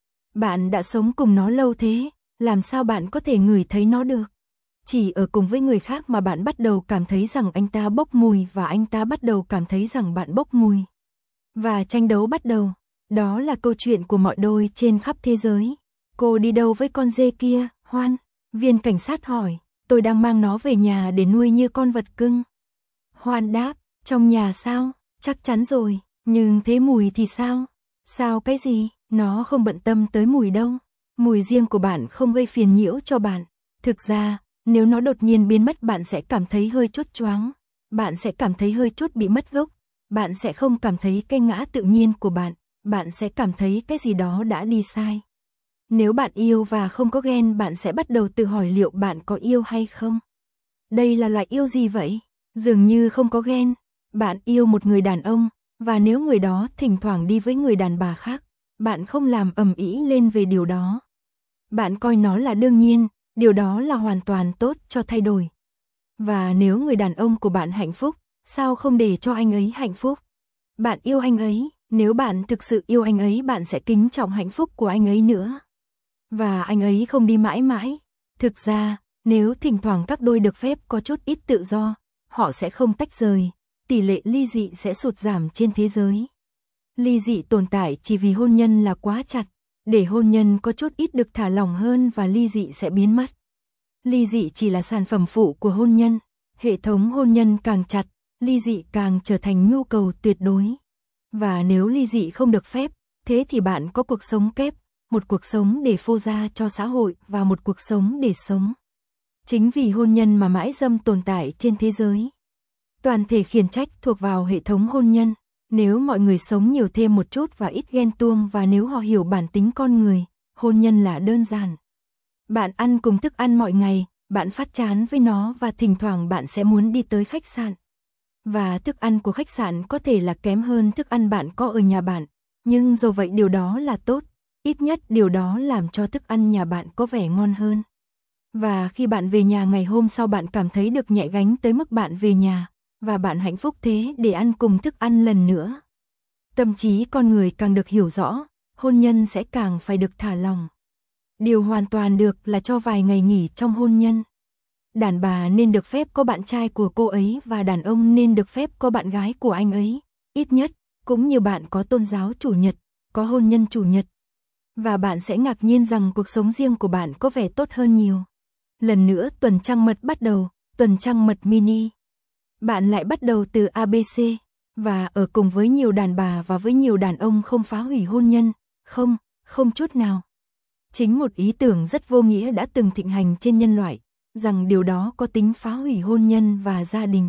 Bạn đã sống cùng nó lâu thế, làm sao bạn có thể ngửi thấy nó được? Chỉ ở cùng với người khác mà bạn bắt đầu cảm thấy rằng anh ta bốc mùi và anh ta bắt đầu cảm thấy rằng bạn bốc mùi. Và tranh đấu bắt đầu. Đó là câu chuyện của mọi đôi trên khắp thế giới. Cô đi đâu với con dê kia, Hoan? Viên cảnh sát hỏi. Tôi đang mang nó về nhà để nuôi như con vật cưng. Hoan đáp. Trong nhà sao? Chắc chắn rồi. Nhưng thế mùi thì sao? Sao cái gì? Nó không bận tâm tới mùi đâu. Mùi riêng của bạn không gây phiền nhiễu cho bạn. Thực ra, nếu nó đột nhiên biến mất bạn sẽ cảm thấy hơi chút choáng. Bạn sẽ cảm thấy hơi chút bị mất gốc. Bạn sẽ không cảm thấy cái ngã tự nhiên của bạn. Bạn sẽ cảm thấy cái gì đó đã đi sai. Nếu bạn yêu và không có ghen bạn sẽ bắt đầu tự hỏi liệu bạn có yêu hay không. Đây là loại yêu gì vậy? Dường như không có ghen. Bạn yêu một người đàn ông, và nếu người đó thỉnh thoảng đi với người đàn bà khác, bạn không làm ầm ĩ lên về điều đó. Bạn coi nó là đương nhiên, điều đó là hoàn toàn tốt cho thay đổi. Và nếu người đàn ông của bạn hạnh phúc, sao không để cho anh ấy hạnh phúc? Bạn yêu anh ấy, nếu bạn thực sự yêu anh ấy bạn sẽ kính trọng hạnh phúc của anh ấy nữa. Và anh ấy không đi mãi mãi. Thực ra, nếu thỉnh thoảng các đôi được phép có chút ít tự do, họ sẽ không tách rời, tỷ lệ ly dị sẽ sụt giảm trên thế giới. Ly dị tồn tại chỉ vì hôn nhân là quá chặt, để hôn nhân có chút ít được thả lỏng hơn và ly dị sẽ biến mất. Ly dị chỉ là sản phẩm phụ của hôn nhân, hệ thống hôn nhân càng chặt, ly dị càng trở thành nhu cầu tuyệt đối. Và nếu ly dị không được phép, thế thì bạn có cuộc sống kép, một cuộc sống để phô ra cho xã hội và một cuộc sống để sống. Chính vì hôn nhân mà mãi dâm tồn tại trên thế giới. Toàn thể khiển trách thuộc vào hệ thống hôn nhân. Nếu mọi người sống nhiều thêm một chút và ít ghen tuông và nếu họ hiểu bản tính con người, hôn nhân là đơn giản. Bạn ăn cùng thức ăn mọi ngày, bạn phát chán với nó và thỉnh thoảng bạn sẽ muốn đi tới khách sạn. Và thức ăn của khách sạn có thể là kém hơn thức ăn bạn có ở nhà bạn, nhưng dù vậy điều đó là tốt, ít nhất điều đó làm cho thức ăn nhà bạn có vẻ ngon hơn. Và khi bạn về nhà ngày hôm sau bạn cảm thấy được nhẹ gánh tới mức bạn về nhà, và bạn hạnh phúc thế để ăn cùng thức ăn lần nữa. Tâm trí con người càng được hiểu rõ, hôn nhân sẽ càng phải được thả lỏng. Điều hoàn toàn được là cho vài ngày nghỉ trong hôn nhân. Đàn bà nên được phép có bạn trai của cô ấy và đàn ông nên được phép có bạn gái của anh ấy, ít nhất, cũng như bạn có tôn giáo chủ nhật, có hôn nhân chủ nhật. Và bạn sẽ ngạc nhiên rằng cuộc sống riêng của bạn có vẻ tốt hơn nhiều. Lần nữa tuần trăng mật bắt đầu, tuần trăng mật mini. Bạn lại bắt đầu từ a bê xê, và ở cùng với nhiều đàn bà và với nhiều đàn ông không phá hủy hôn nhân, không, không chút nào. Chính một ý tưởng rất vô nghĩa đã từng thịnh hành trên nhân loại, rằng điều đó có tính phá hủy hôn nhân và gia đình.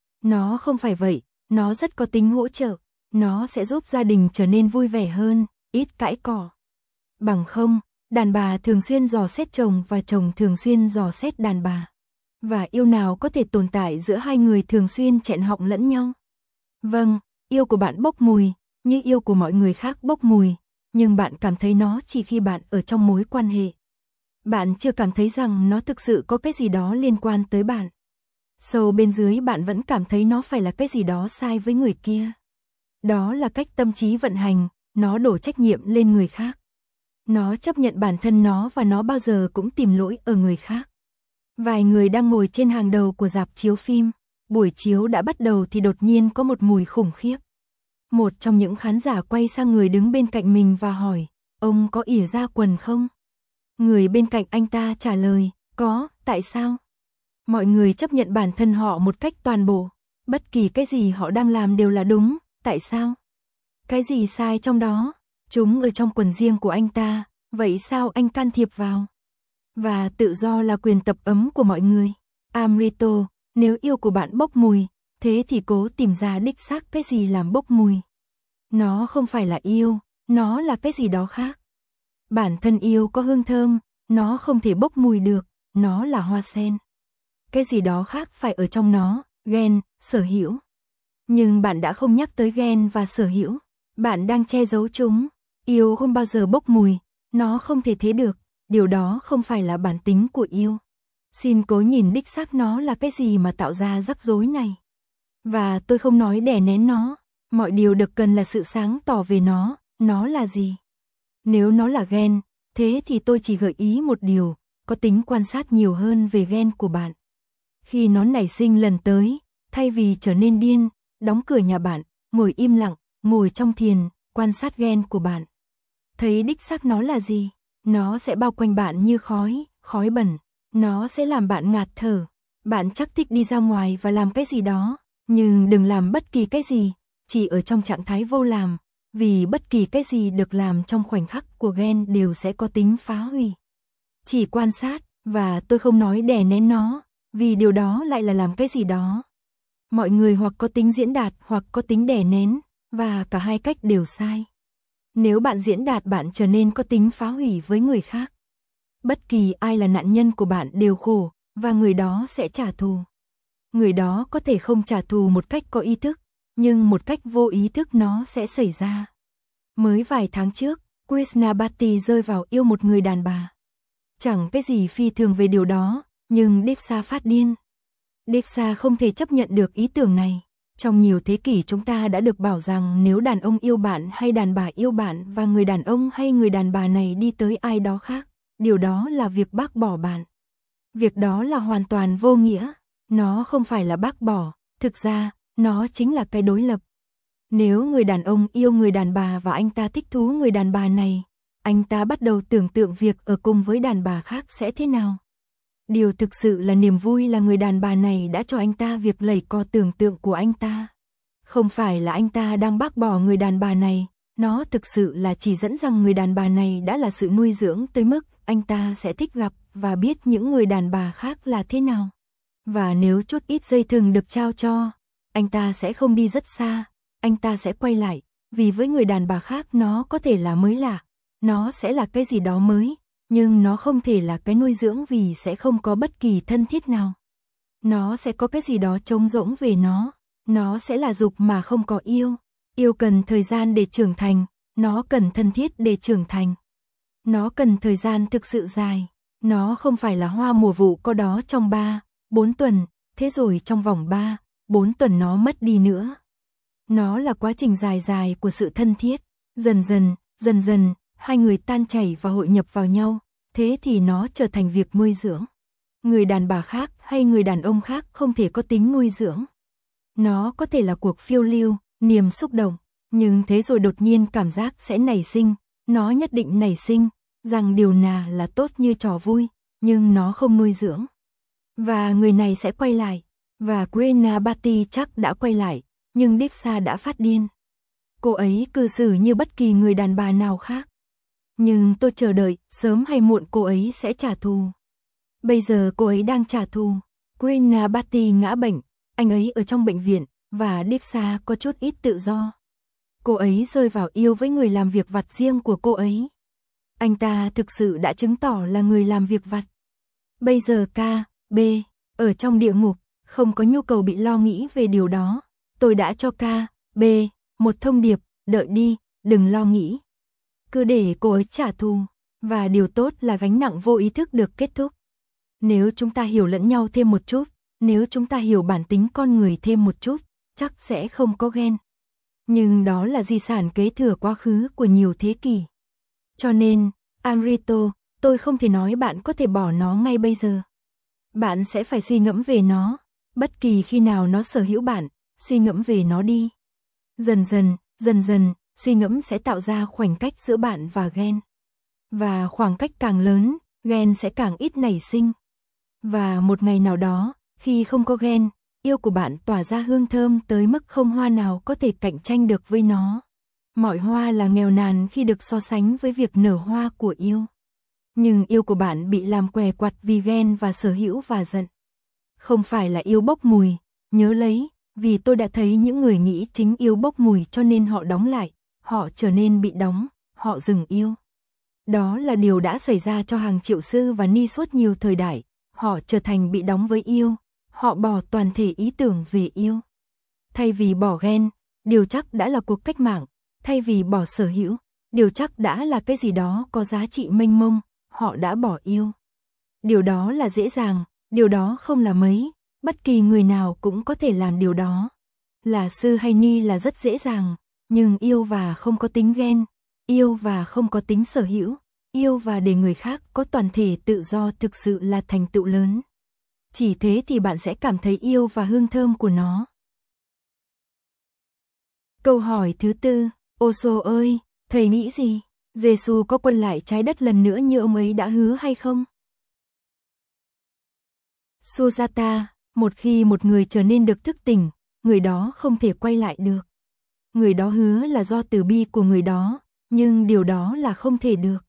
Nó không phải vậy, nó rất có tính hỗ trợ, nó sẽ giúp gia đình trở nên vui vẻ hơn, ít cãi cọ. Bằng không, đàn bà thường xuyên dò xét chồng và chồng thường xuyên dò xét đàn bà. Và yêu nào có thể tồn tại giữa hai người thường xuyên chẹn họng lẫn nhau? Vâng, yêu của bạn bốc mùi, như yêu của mọi người khác bốc mùi, nhưng bạn cảm thấy nó chỉ khi bạn ở trong mối quan hệ. Bạn chưa cảm thấy rằng nó thực sự có cái gì đó liên quan tới bạn. Sâu bên dưới bạn vẫn cảm thấy nó phải là cái gì đó sai với người kia. Đó là cách tâm trí vận hành, nó đổ trách nhiệm lên người khác. Nó chấp nhận bản thân nó và nó bao giờ cũng tìm lỗi ở người khác. Vài người đang ngồi trên hàng đầu của rạp chiếu phim, buổi chiếu đã bắt đầu thì đột nhiên có một mùi khủng khiếp. Một trong những khán giả quay sang người đứng bên cạnh mình và hỏi, ông có ỉa ra quần không? Người bên cạnh anh ta trả lời, có, tại sao? Mọi người chấp nhận bản thân họ một cách toàn bộ. Bất kỳ cái gì họ đang làm đều là đúng, tại sao? Cái gì sai trong đó? Chúng ở trong quần riêng của anh ta, vậy sao anh can thiệp vào? Và tự do là quyền tập ấm của mọi người. Amrito, nếu yêu của bạn bốc mùi, thế thì cố tìm ra đích xác cái gì làm bốc mùi. Nó không phải là yêu, nó là cái gì đó khác. Bản thân yêu có hương thơm, nó không thể bốc mùi được, nó là hoa sen. Cái gì đó khác phải ở trong nó, ghen, sở hữu. Nhưng bạn đã không nhắc tới ghen và sở hữu. Bạn đang che giấu chúng. Yêu không bao giờ bốc mùi, nó không thể thế được, điều đó không phải là bản tính của yêu. Xin cố nhìn đích xác nó là cái gì mà tạo ra rắc rối này. Và tôi không nói đè nén nó, mọi điều được cần là sự sáng tỏ về nó, nó là gì. Nếu nó là ghen, thế thì tôi chỉ gợi ý một điều, có tính quan sát nhiều hơn về ghen của bạn. Khi nó nảy sinh lần tới, thay vì trở nên điên, đóng cửa nhà bạn, ngồi im lặng, ngồi trong thiền, quan sát ghen của bạn. Thấy đích xác nó là gì, nó sẽ bao quanh bạn như khói, khói bẩn, nó sẽ làm bạn ngạt thở. Bạn chắc thích đi ra ngoài và làm cái gì đó, nhưng đừng làm bất kỳ cái gì, chỉ ở trong trạng thái vô làm, vì bất kỳ cái gì được làm trong khoảnh khắc của ghen đều sẽ có tính phá hủy. Chỉ quan sát, và tôi không nói đè nén nó, vì điều đó lại là làm cái gì đó. Mọi người hoặc có tính diễn đạt hoặc có tính đè nén, và cả hai cách đều sai. Nếu bạn diễn đạt bạn trở nên có tính phá hủy với người khác. Bất kỳ ai là nạn nhân của bạn đều khổ, và người đó sẽ trả thù. Người đó có thể không trả thù một cách có ý thức, nhưng một cách vô ý thức nó sẽ xảy ra. Mới vài tháng trước, Krishna Bhatti rơi vào yêu một người đàn bà. Chẳng cái gì phi thường về điều đó, nhưng Diksha phát điên. Diksha không thể chấp nhận được ý tưởng này. Trong nhiều thế kỷ chúng ta đã được bảo rằng nếu đàn ông yêu bạn hay đàn bà yêu bạn và người đàn ông hay người đàn bà này đi tới ai đó khác, điều đó là việc bác bỏ bạn. Việc đó là hoàn toàn vô nghĩa. Nó không phải là bác bỏ, thực ra, nó chính là cái đối lập. Nếu người đàn ông yêu người đàn bà và anh ta thích thú người đàn bà này, anh ta bắt đầu tưởng tượng việc ở cùng với đàn bà khác sẽ thế nào. Điều thực sự là niềm vui là người đàn bà này đã cho anh ta việc lẩy cò tưởng tượng của anh ta. Không phải là anh ta đang bác bỏ người đàn bà này, nó thực sự là chỉ dẫn rằng người đàn bà này đã là sự nuôi dưỡng tới mức anh ta sẽ thích gặp và biết những người đàn bà khác là thế nào. Và nếu chút ít dây thừng được trao cho, anh ta sẽ không đi rất xa, anh ta sẽ quay lại, vì với người đàn bà khác nó có thể là mới lạ, nó sẽ là cái gì đó mới, nhưng nó không thể là cái nuôi dưỡng vì sẽ không có bất kỳ thân thiết nào. Nó sẽ có cái gì đó trống rỗng về nó, nó sẽ là dục mà không có yêu. Yêu cần thời gian để trưởng thành, nó cần thân thiết để trưởng thành. Nó cần thời gian thực sự dài, nó không phải là hoa mùa vụ có đó trong ba, bốn tuần, thế rồi trong vòng ba, bốn tuần nó mất đi nữa. Nó là quá trình dài dài của sự thân thiết, dần dần, dần dần, hai người tan chảy và hội nhập vào nhau, thế thì nó trở thành việc nuôi dưỡng. Người đàn bà khác hay người đàn ông khác không thể có tính nuôi dưỡng. Nó có thể là cuộc phiêu lưu, niềm xúc động, nhưng thế rồi đột nhiên cảm giác sẽ nảy sinh, nó nhất định nảy sinh, rằng điều nào là tốt như trò vui, nhưng nó không nuôi dưỡng. Và người này sẽ quay lại, và Krishna Bhatti chắc đã quay lại, nhưng Diksha đã phát điên. Cô ấy cư xử như bất kỳ người đàn bà nào khác. Nhưng tôi chờ đợi, sớm hay muộn cô ấy sẽ trả thù. Bây giờ cô ấy đang trả thù. Krishna Bhatti ngã bệnh, anh ấy ở trong bệnh viện, và Diksha có chút ít tự do. Cô ấy rơi vào yêu với người làm việc vặt riêng của cô ấy. Anh ta thực sự đã chứng tỏ là người làm việc vặt. Bây giờ K, B, ở trong địa ngục, không có nhu cầu bị lo nghĩ về điều đó. Tôi đã cho K, B, một thông điệp, đợi đi, đừng lo nghĩ. Cứ để cô ấy trả thù, và điều tốt là gánh nặng vô ý thức được kết thúc. Nếu chúng ta hiểu lẫn nhau thêm một chút, nếu chúng ta hiểu bản tính con người thêm một chút, chắc sẽ không có ghen. Nhưng đó là di sản kế thừa quá khứ của nhiều thế kỷ. Cho nên, Amrito, tôi không thể nói bạn có thể bỏ nó ngay bây giờ. Bạn sẽ phải suy ngẫm về nó, bất kỳ khi nào nó sở hữu bạn, suy ngẫm về nó đi. Dần dần, dần dần, suy ngẫm sẽ tạo ra khoảnh cách giữa bạn và ghen. Và khoảng cách càng lớn, ghen sẽ càng ít nảy sinh. Và một ngày nào đó, khi không có ghen, yêu của bạn tỏa ra hương thơm tới mức không hoa nào có thể cạnh tranh được với nó. Mọi hoa là nghèo nàn khi được so sánh với việc nở hoa của yêu. Nhưng yêu của bạn bị làm què quặt vì ghen và sở hữu và giận. Không phải là yêu bốc mùi, nhớ lấy, vì tôi đã thấy những người nghĩ chính yêu bốc mùi cho nên họ đóng lại, họ trở nên bị đóng, họ dừng yêu. Đó là điều đã xảy ra cho hàng triệu sư và ni suốt nhiều thời đại, họ trở thành bị đóng với yêu, họ bỏ toàn thể ý tưởng về yêu. Thay vì bỏ ghen, điều chắc đã là cuộc cách mạng, thay vì bỏ sở hữu, điều chắc đã là cái gì đó có giá trị mênh mông, họ đã bỏ yêu. Điều đó là dễ dàng, điều đó không là mấy, bất kỳ người nào cũng có thể làm điều đó. Là sư hay ni là rất dễ dàng, nhưng yêu và không có tính ghen, yêu và không có tính sở hữu, yêu và để người khác có toàn thể tự do thực sự là thành tựu lớn. Chỉ thế thì bạn sẽ cảm thấy yêu và hương thơm của nó. Câu hỏi thứ tư, Osho ơi, thầy nghĩ gì? Giê-xu có quân lại trái đất lần nữa như ông ấy đã hứa hay không? Sujata, một khi một người trở nên được thức tỉnh, người đó không thể quay lại được. Người đó hứa là do từ bi của người đó, nhưng điều đó là không thể được.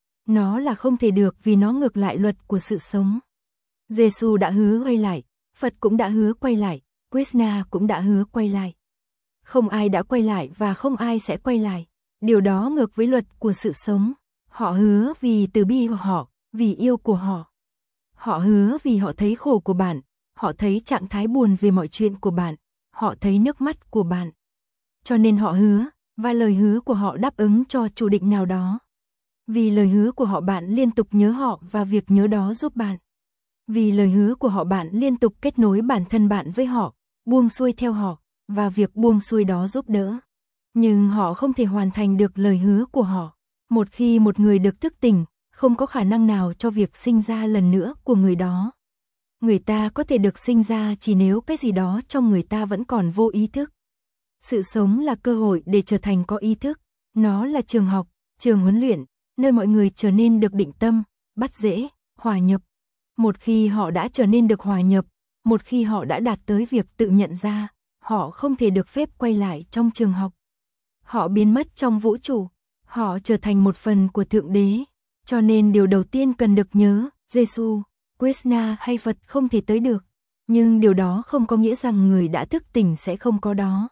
Nó là không thể được vì nó ngược lại luật của sự sống. Giê-xu đã hứa quay lại, Phật cũng đã hứa quay lại, Krishna cũng đã hứa quay lại. Không ai đã quay lại và không ai sẽ quay lại. Điều đó ngược với luật của sự sống. Họ hứa vì từ bi của họ, vì yêu của họ. Họ hứa vì họ thấy khổ của bạn, họ thấy trạng thái buồn về mọi chuyện của bạn, họ thấy nước mắt của bạn. Cho nên họ hứa, và lời hứa của họ đáp ứng cho chủ định nào đó. Vì lời hứa của họ bạn liên tục nhớ họ và việc nhớ đó giúp bạn. Vì lời hứa của họ bạn liên tục kết nối bản thân bạn với họ, buông xuôi theo họ, và việc buông xuôi đó giúp đỡ. Nhưng họ không thể hoàn thành được lời hứa của họ. Một khi một người được thức tỉnh, không có khả năng nào cho việc sinh ra lần nữa của người đó. Người ta có thể được sinh ra chỉ nếu cái gì đó trong người ta vẫn còn vô ý thức. Sự sống là cơ hội để trở thành có ý thức. Nó là trường học, trường huấn luyện, nơi mọi người trở nên được định tâm, bắt dễ, hòa nhập. Một khi họ đã trở nên được hòa nhập, một khi họ đã đạt tới việc tự nhận ra, họ không thể được phép quay lại trong trường học. Họ biến mất trong vũ trụ, họ trở thành một phần của Thượng Đế. Cho nên điều đầu tiên cần được nhớ, Giê-xu, Krishna hay Phật không thể tới được. Nhưng điều đó không có nghĩa rằng người đã thức tỉnh sẽ không có đó.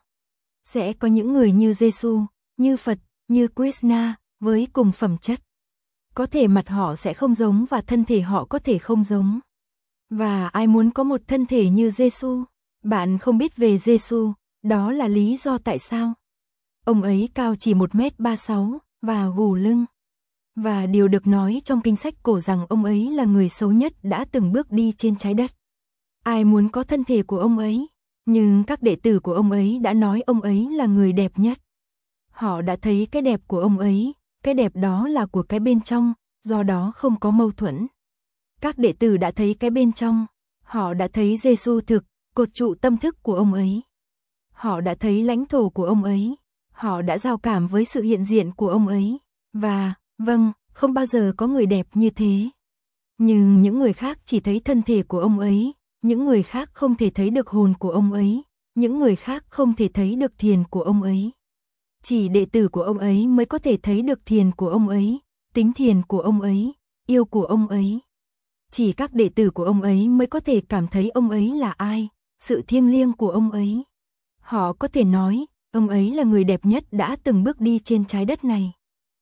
Sẽ có những người như Giê-xu, như Phật, như Krishna, với cùng phẩm chất. Có thể mặt họ sẽ không giống và thân thể họ có thể không giống. Và ai muốn có một thân thể như Giê-xu? Bạn không biết về Giê-xu, đó là lý do tại sao. Ông ấy cao chỉ một mét ba mươi sáu và gù lưng. Và điều được nói trong kinh sách cổ rằng ông ấy là người xấu nhất đã từng bước đi trên trái đất. Ai muốn có thân thể của ông ấy? Nhưng các đệ tử của ông ấy đã nói ông ấy là người đẹp nhất. Họ đã thấy cái đẹp của ông ấy, cái đẹp đó là của cái bên trong, do đó không có mâu thuẫn. Các đệ tử đã thấy cái bên trong, họ đã thấy Giê-xu thực, cột trụ tâm thức của ông ấy. Họ đã thấy lãnh thổ của ông ấy, họ đã giao cảm với sự hiện diện của ông ấy. Và, vâng, không bao giờ có người đẹp như thế. Nhưng những người khác chỉ thấy thân thể của ông ấy, những người khác không thể thấy được hồn của ông ấy, những người khác không thể thấy được thiền của ông ấy. Chỉ đệ tử của ông ấy mới có thể thấy được thiền của ông ấy, tính thiền của ông ấy, yêu của ông ấy. Chỉ các đệ tử của ông ấy mới có thể cảm thấy ông ấy là ai, sự thiêng liêng của ông ấy. Họ có thể nói, ông ấy là người đẹp nhất đã từng bước đi trên trái đất này.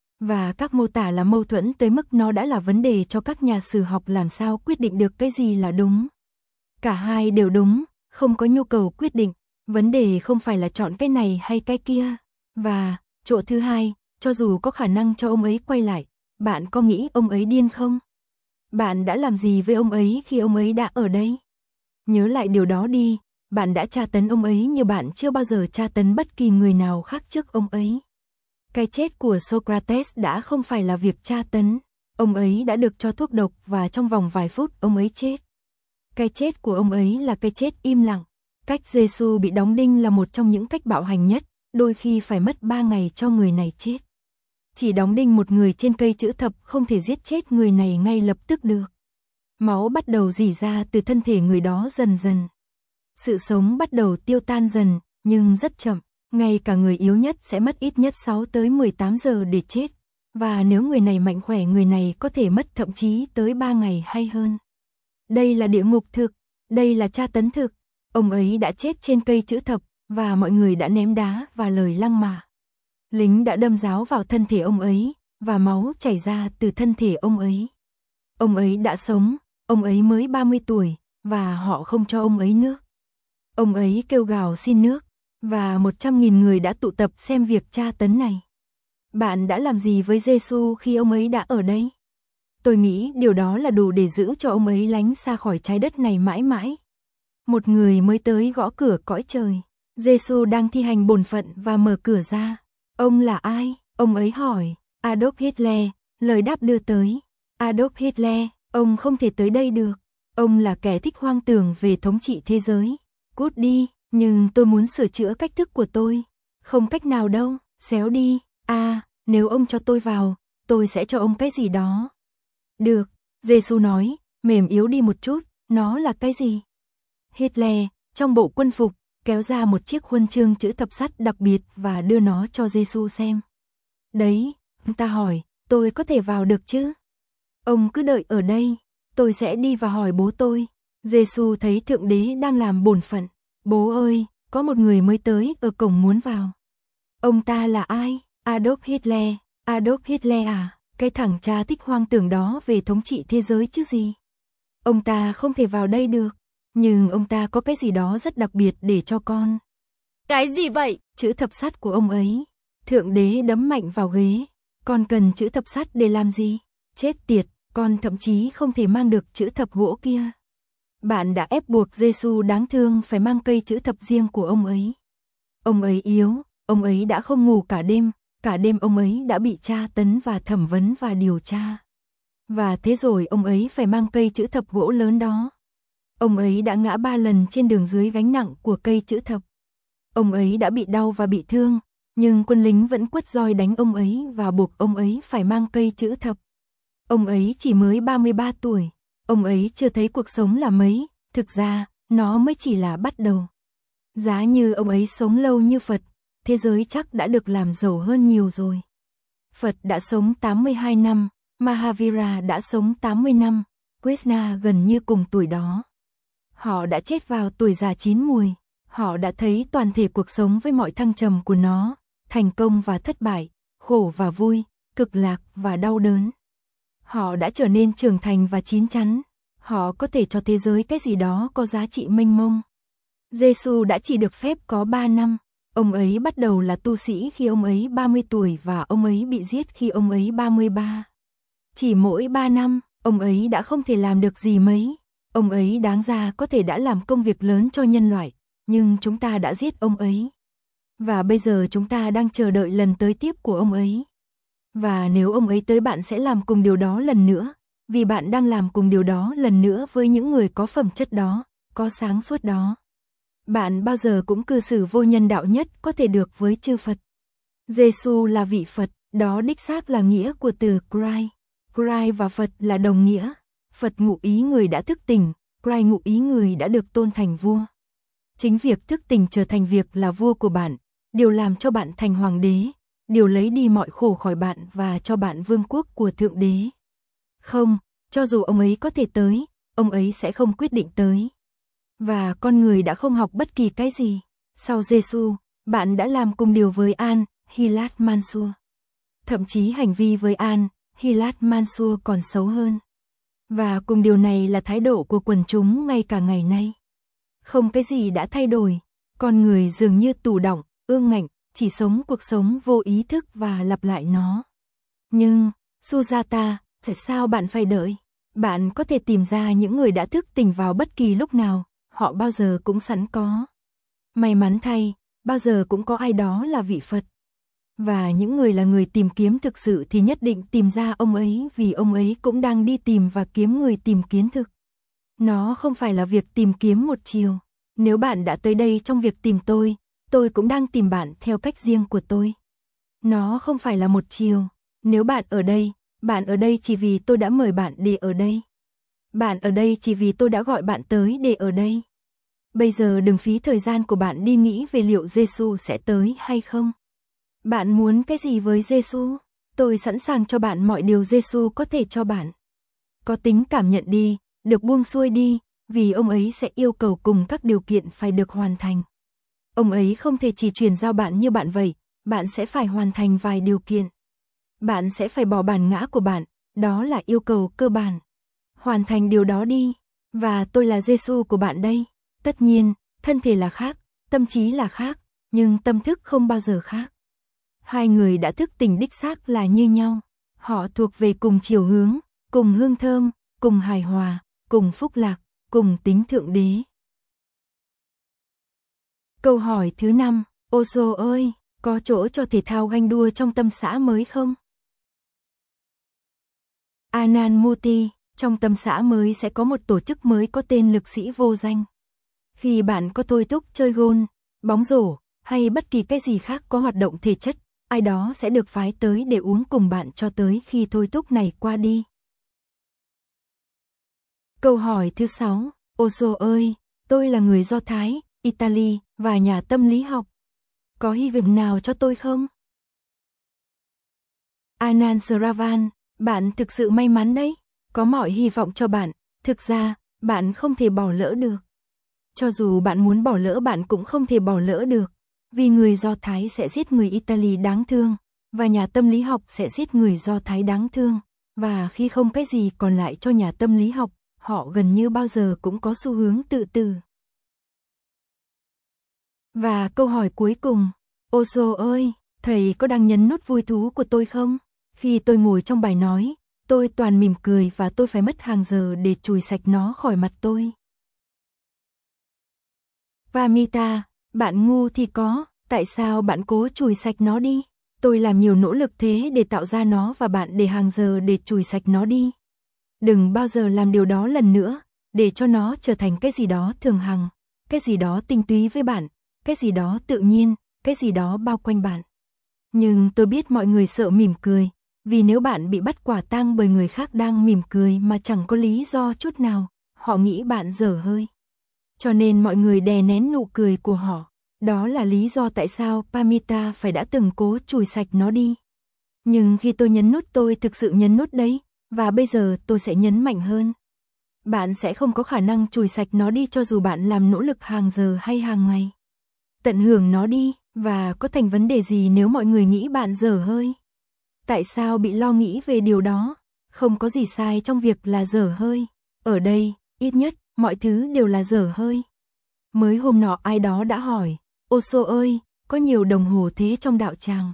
Và các mô tả là mâu thuẫn tới mức nó đã là vấn đề cho các nhà sử học làm sao quyết định được cái gì là đúng. Cả hai đều đúng, không có nhu cầu quyết định, vấn đề không phải là chọn cái này hay cái kia. Và, chỗ thứ hai, cho dù có khả năng cho ông ấy quay lại, bạn có nghĩ ông ấy điên không? Bạn đã làm gì với ông ấy khi ông ấy đã ở đây? Nhớ lại điều đó đi, bạn đã tra tấn ông ấy như bạn chưa bao giờ tra tấn bất kỳ người nào khác trước ông ấy. Cái chết của Socrates đã không phải là việc tra tấn, ông ấy đã được cho thuốc độc và trong vòng vài phút ông ấy chết. Cái chết của ông ấy là cái chết im lặng. Cách Giê-xu bị đóng đinh là một trong những cách bạo hành nhất, đôi khi phải mất ba ngày cho người này chết. Chỉ đóng đinh một người trên cây chữ thập không thể giết chết người này ngay lập tức được. Máu bắt đầu rỉ ra từ thân thể người đó dần dần. Sự sống bắt đầu tiêu tan dần, nhưng rất chậm. Ngay cả người yếu nhất sẽ mất ít nhất sáu tới mười tám giờ để chết. Và nếu người này mạnh khỏe, người này có thể mất thậm chí tới ba ngày hay hơn. Đây là địa ngục thực, đây là tra tấn thực. Ông ấy đã chết trên cây chữ thập, và mọi người đã ném đá và lời lăng mạ. Lính đã đâm giáo vào thân thể ông ấy, và máu chảy ra từ thân thể ông ấy. Ông ấy đã sống, ông ấy mới ba mươi tuổi, và họ không cho ông ấy nước. Ông ấy kêu gào xin nước, và một trăm nghìn người đã tụ tập xem việc tra tấn này. Bạn đã làm gì với Giêsu khi ông ấy đã ở đây? Tôi nghĩ điều đó là đủ để giữ cho ông ấy lánh xa khỏi trái đất này mãi mãi. Một người mới tới gõ cửa cõi trời. Giêsu đang thi hành bổn phận và mở cửa ra. Ông là ai? Ông ấy hỏi. Adolf Hitler, lời đáp đưa tới. Adolf Hitler, ông không thể tới đây được. Ông là kẻ thích hoang tưởng về thống trị thế giới. Cút đi, nhưng tôi muốn sửa chữa cách thức của tôi. Không cách nào đâu, xéo đi. À, nếu ông cho tôi vào, tôi sẽ cho ông cái gì đó. Được, Giêsu nói, mềm yếu đi một chút, nó là cái gì? Hitler, trong bộ quân phục, kéo ra một chiếc huân chương chữ thập sắt đặc biệt và đưa nó cho Giêsu xem. Đấy, ta hỏi, tôi có thể vào được chứ? Ông cứ đợi ở đây, tôi sẽ đi và hỏi bố tôi. Giêsu thấy Thượng Đế đang làm bổn phận. Bố ơi, có một người mới tới ở cổng muốn vào. Ông ta là ai? Adolf Hitler. Adolf Hitler à? Cái thằng cha thích hoang tưởng đó về thống trị thế giới chứ gì? Ông ta không thể vào đây được, nhưng ông ta có cái gì đó rất đặc biệt để cho con. Cái gì vậy? Chữ thập sắt của ông ấy. Thượng Đế đấm mạnh vào ghế. Con cần chữ thập sắt để làm gì? Chết tiệt, con thậm chí không thể mang được chữ thập gỗ kia. Bạn đã ép buộc Giêsu đáng thương phải mang cây chữ thập riêng của ông ấy. Ông ấy yếu, ông ấy đã không ngủ cả đêm, cả đêm ông ấy đã bị tra tấn và thẩm vấn và điều tra. Và thế rồi ông ấy phải mang cây chữ thập gỗ lớn đó. Ông ấy đã ngã ba lần trên đường dưới gánh nặng của cây chữ thập. Ông ấy đã bị đau và bị thương, nhưng quân lính vẫn quất roi đánh ông ấy và buộc ông ấy phải mang cây chữ thập. Ông ấy chỉ mới ba mươi ba tuổi, ông ấy chưa thấy cuộc sống là mấy, thực ra, nó mới chỉ là bắt đầu. Giá như ông ấy sống lâu như Phật, thế giới chắc đã được làm giàu hơn nhiều rồi. Phật đã sống tám mươi hai năm, Mahavira đã sống tám mươi năm, Krishna gần như cùng tuổi đó. Họ đã chết vào tuổi già chín mùi, họ đã thấy toàn thể cuộc sống với mọi thăng trầm của nó, thành công và thất bại, khổ và vui, cực lạc và đau đớn. Họ đã trở nên trưởng thành và chín chắn, họ có thể cho thế giới cái gì đó có giá trị mênh mông. Giêsu đã chỉ được phép có ba năm, ông ấy bắt đầu là tu sĩ khi ông ấy ba mươi tuổi và ông ấy bị giết khi ông ấy ba mươi ba. Chỉ mỗi ba năm, ông ấy đã không thể làm được gì mấy. Ông ấy đáng ra có thể đã làm công việc lớn cho nhân loại, nhưng chúng ta đã giết ông ấy. Và bây giờ chúng ta đang chờ đợi lần tới tiếp của ông ấy. Và nếu ông ấy tới, bạn sẽ làm cùng điều đó lần nữa, vì bạn đang làm cùng điều đó lần nữa với những người có phẩm chất đó, có sáng suốt đó. Bạn bao giờ cũng cư xử vô nhân đạo nhất có thể được với chư Phật. Giêsu là vị Phật, đó đích xác là nghĩa của từ Christ. Christ và Phật là đồng nghĩa. Phật ngụ ý người đã thức tỉnh, Christ ngụ ý người đã được tôn thành vua. Chính việc thức tỉnh trở thành việc là vua của bạn, điều làm cho bạn thành hoàng đế, điều lấy đi mọi khổ khỏi bạn và cho bạn vương quốc của Thượng Đế. Không, cho dù ông ấy có thể tới, ông ấy sẽ không quyết định tới. Và con người đã không học bất kỳ cái gì. Sau Giêsu, bạn đã làm cùng điều với An, Hilat Mansur. Thậm chí hành vi với An, Hilat Mansur còn xấu hơn. Và cùng điều này là thái độ của quần chúng ngay cả ngày nay. Không cái gì đã thay đổi, con người dường như tù đọng, ương ngạnh, chỉ sống cuộc sống vô ý thức và lặp lại nó. Nhưng, Sujata, tại sao bạn phải đợi? Bạn có thể tìm ra những người đã thức tỉnh vào bất kỳ lúc nào, họ bao giờ cũng sẵn có. May mắn thay, bao giờ cũng có ai đó là vị Phật. Và những người là người tìm kiếm thực sự thì nhất định tìm ra ông ấy vì ông ấy cũng đang đi tìm và kiếm người tìm kiến thực. Nó không phải là việc tìm kiếm một chiều. Nếu bạn đã tới đây trong việc tìm tôi, tôi cũng đang tìm bạn theo cách riêng của tôi. Nó không phải là một chiều. Nếu bạn ở đây, bạn ở đây chỉ vì tôi đã mời bạn để ở đây. Bạn ở đây chỉ vì tôi đã gọi bạn tới để ở đây. Bây giờ đừng phí thời gian của bạn đi nghĩ về liệu Giêsu sẽ tới hay không. Bạn muốn cái gì với Giêsu? Tôi sẵn sàng cho bạn mọi điều Giêsu có thể cho bạn. Có tính cảm nhận đi, được buông xuôi đi, vì ông ấy sẽ yêu cầu cùng các điều kiện phải được hoàn thành. Ông ấy không thể chỉ truyền giao bạn như bạn vậy, bạn sẽ phải hoàn thành vài điều kiện. Bạn sẽ phải bỏ bản ngã của bạn, đó là yêu cầu cơ bản. Hoàn thành điều đó đi, và tôi là Giêsu của bạn đây. Tất nhiên, thân thể là khác, tâm trí là khác, nhưng tâm thức không bao giờ khác. Hai người đã thức tỉnh đích xác là như nhau. Họ thuộc về cùng chiều hướng, cùng hương thơm, cùng hài hòa, cùng phúc lạc, cùng tính thượng đế. Câu hỏi thứ năm, Osho ơi, có chỗ cho thể thao ganh đua trong tâm xã mới không? Anand Murti, trong tâm xã mới sẽ có một tổ chức mới có tên lực sĩ vô danh. Khi bạn có thôi thúc chơi gôn, bóng rổ, hay bất kỳ cái gì khác có hoạt động thể chất, ai đó sẽ được phái tới để uống cùng bạn cho tới khi thôi thúc này qua đi. Câu hỏi thứ sáu, Osho ơi, tôi là người Do Thái, Italy, và nhà tâm lý học. Có hy vọng nào cho tôi không? Anand Sravan, bạn thực sự may mắn đấy, có mọi hy vọng cho bạn, thực ra, bạn không thể bỏ lỡ được. Cho dù bạn muốn bỏ lỡ bạn cũng không thể bỏ lỡ được, vì người Do Thái sẽ giết người Italy đáng thương, và nhà tâm lý học sẽ giết người Do Thái đáng thương, và khi không cái gì còn lại cho nhà tâm lý học, họ gần như bao giờ cũng có xu hướng tự tử. Và câu hỏi cuối cùng, Osho ơi, thầy có đang nhấn nút vui thú của tôi không? Khi tôi ngồi trong bài nói, tôi toàn mỉm cười và tôi phải mất hàng giờ để chùi sạch nó khỏi mặt tôi. Vamita, bạn ngu thì có, tại sao bạn cố chùi sạch nó đi? Tôi làm nhiều nỗ lực thế để tạo ra nó và bạn để hàng giờ để chùi sạch nó đi. Đừng bao giờ làm điều đó lần nữa, để cho nó trở thành cái gì đó thường hằng, cái gì đó tinh túy với bạn, cái gì đó tự nhiên, cái gì đó bao quanh bạn. Nhưng tôi biết mọi người sợ mỉm cười, vì nếu bạn bị bắt quả tang bởi người khác đang mỉm cười mà chẳng có lý do chút nào, họ nghĩ bạn dở hơi. Cho nên mọi người đè nén nụ cười của họ. Đó là lý do tại sao Pamita phải đã từng cố chùi sạch nó đi. Nhưng khi tôi nhấn nút tôi thực sự nhấn nút đấy, và bây giờ tôi sẽ nhấn mạnh hơn. Bạn sẽ không có khả năng chùi sạch nó đi cho dù bạn làm nỗ lực hàng giờ hay hàng ngày. Tận hưởng nó đi, và có thành vấn đề gì nếu mọi người nghĩ bạn dở hơi? Tại sao bị lo nghĩ về điều đó? Không có gì sai trong việc là dở hơi. Ở đây, ít nhất, mọi thứ đều là dở hơi. Mới hôm nọ ai đó đã hỏi, Osho ơi, có nhiều đồng hồ thế trong đạo tràng.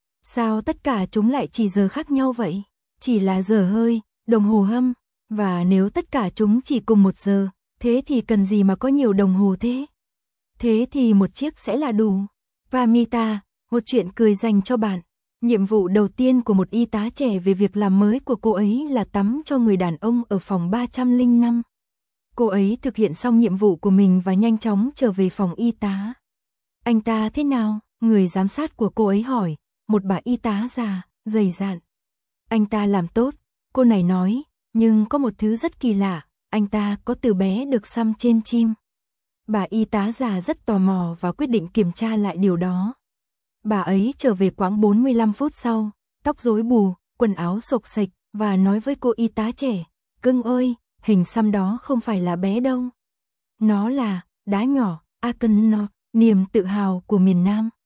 Sao tất cả chúng lại chỉ giờ khác nhau vậy? Chỉ là giờ hơi, đồng hồ hâm, và nếu tất cả chúng chỉ cùng một giờ, thế thì cần gì mà có nhiều đồng hồ thế? Thế thì một chiếc sẽ là đủ. Vamita, một chuyện cười dành cho bạn. Nhiệm vụ đầu tiên của một y tá trẻ về việc làm mới của cô ấy là tắm cho người đàn ông ở phòng ba trăm lẻ năm. Cô ấy thực hiện xong nhiệm vụ của mình và nhanh chóng trở về phòng y tá. Anh ta thế nào? Người giám sát của cô ấy hỏi, một bà y tá già, dày dạn. Anh ta làm tốt, cô này nói, nhưng có một thứ rất kỳ lạ, anh ta có từ bé được xăm trên chim. Bà y tá già rất tò mò và quyết định kiểm tra lại điều đó. Bà ấy trở về khoảng bốn mươi lăm phút sau, tóc rối bù, quần áo xộc xệch và nói với cô y tá trẻ, cưng ơi, hình xăm đó không phải là bé đâu. Nó là đá nhỏ, Akenor, niềm tự hào của miền Nam.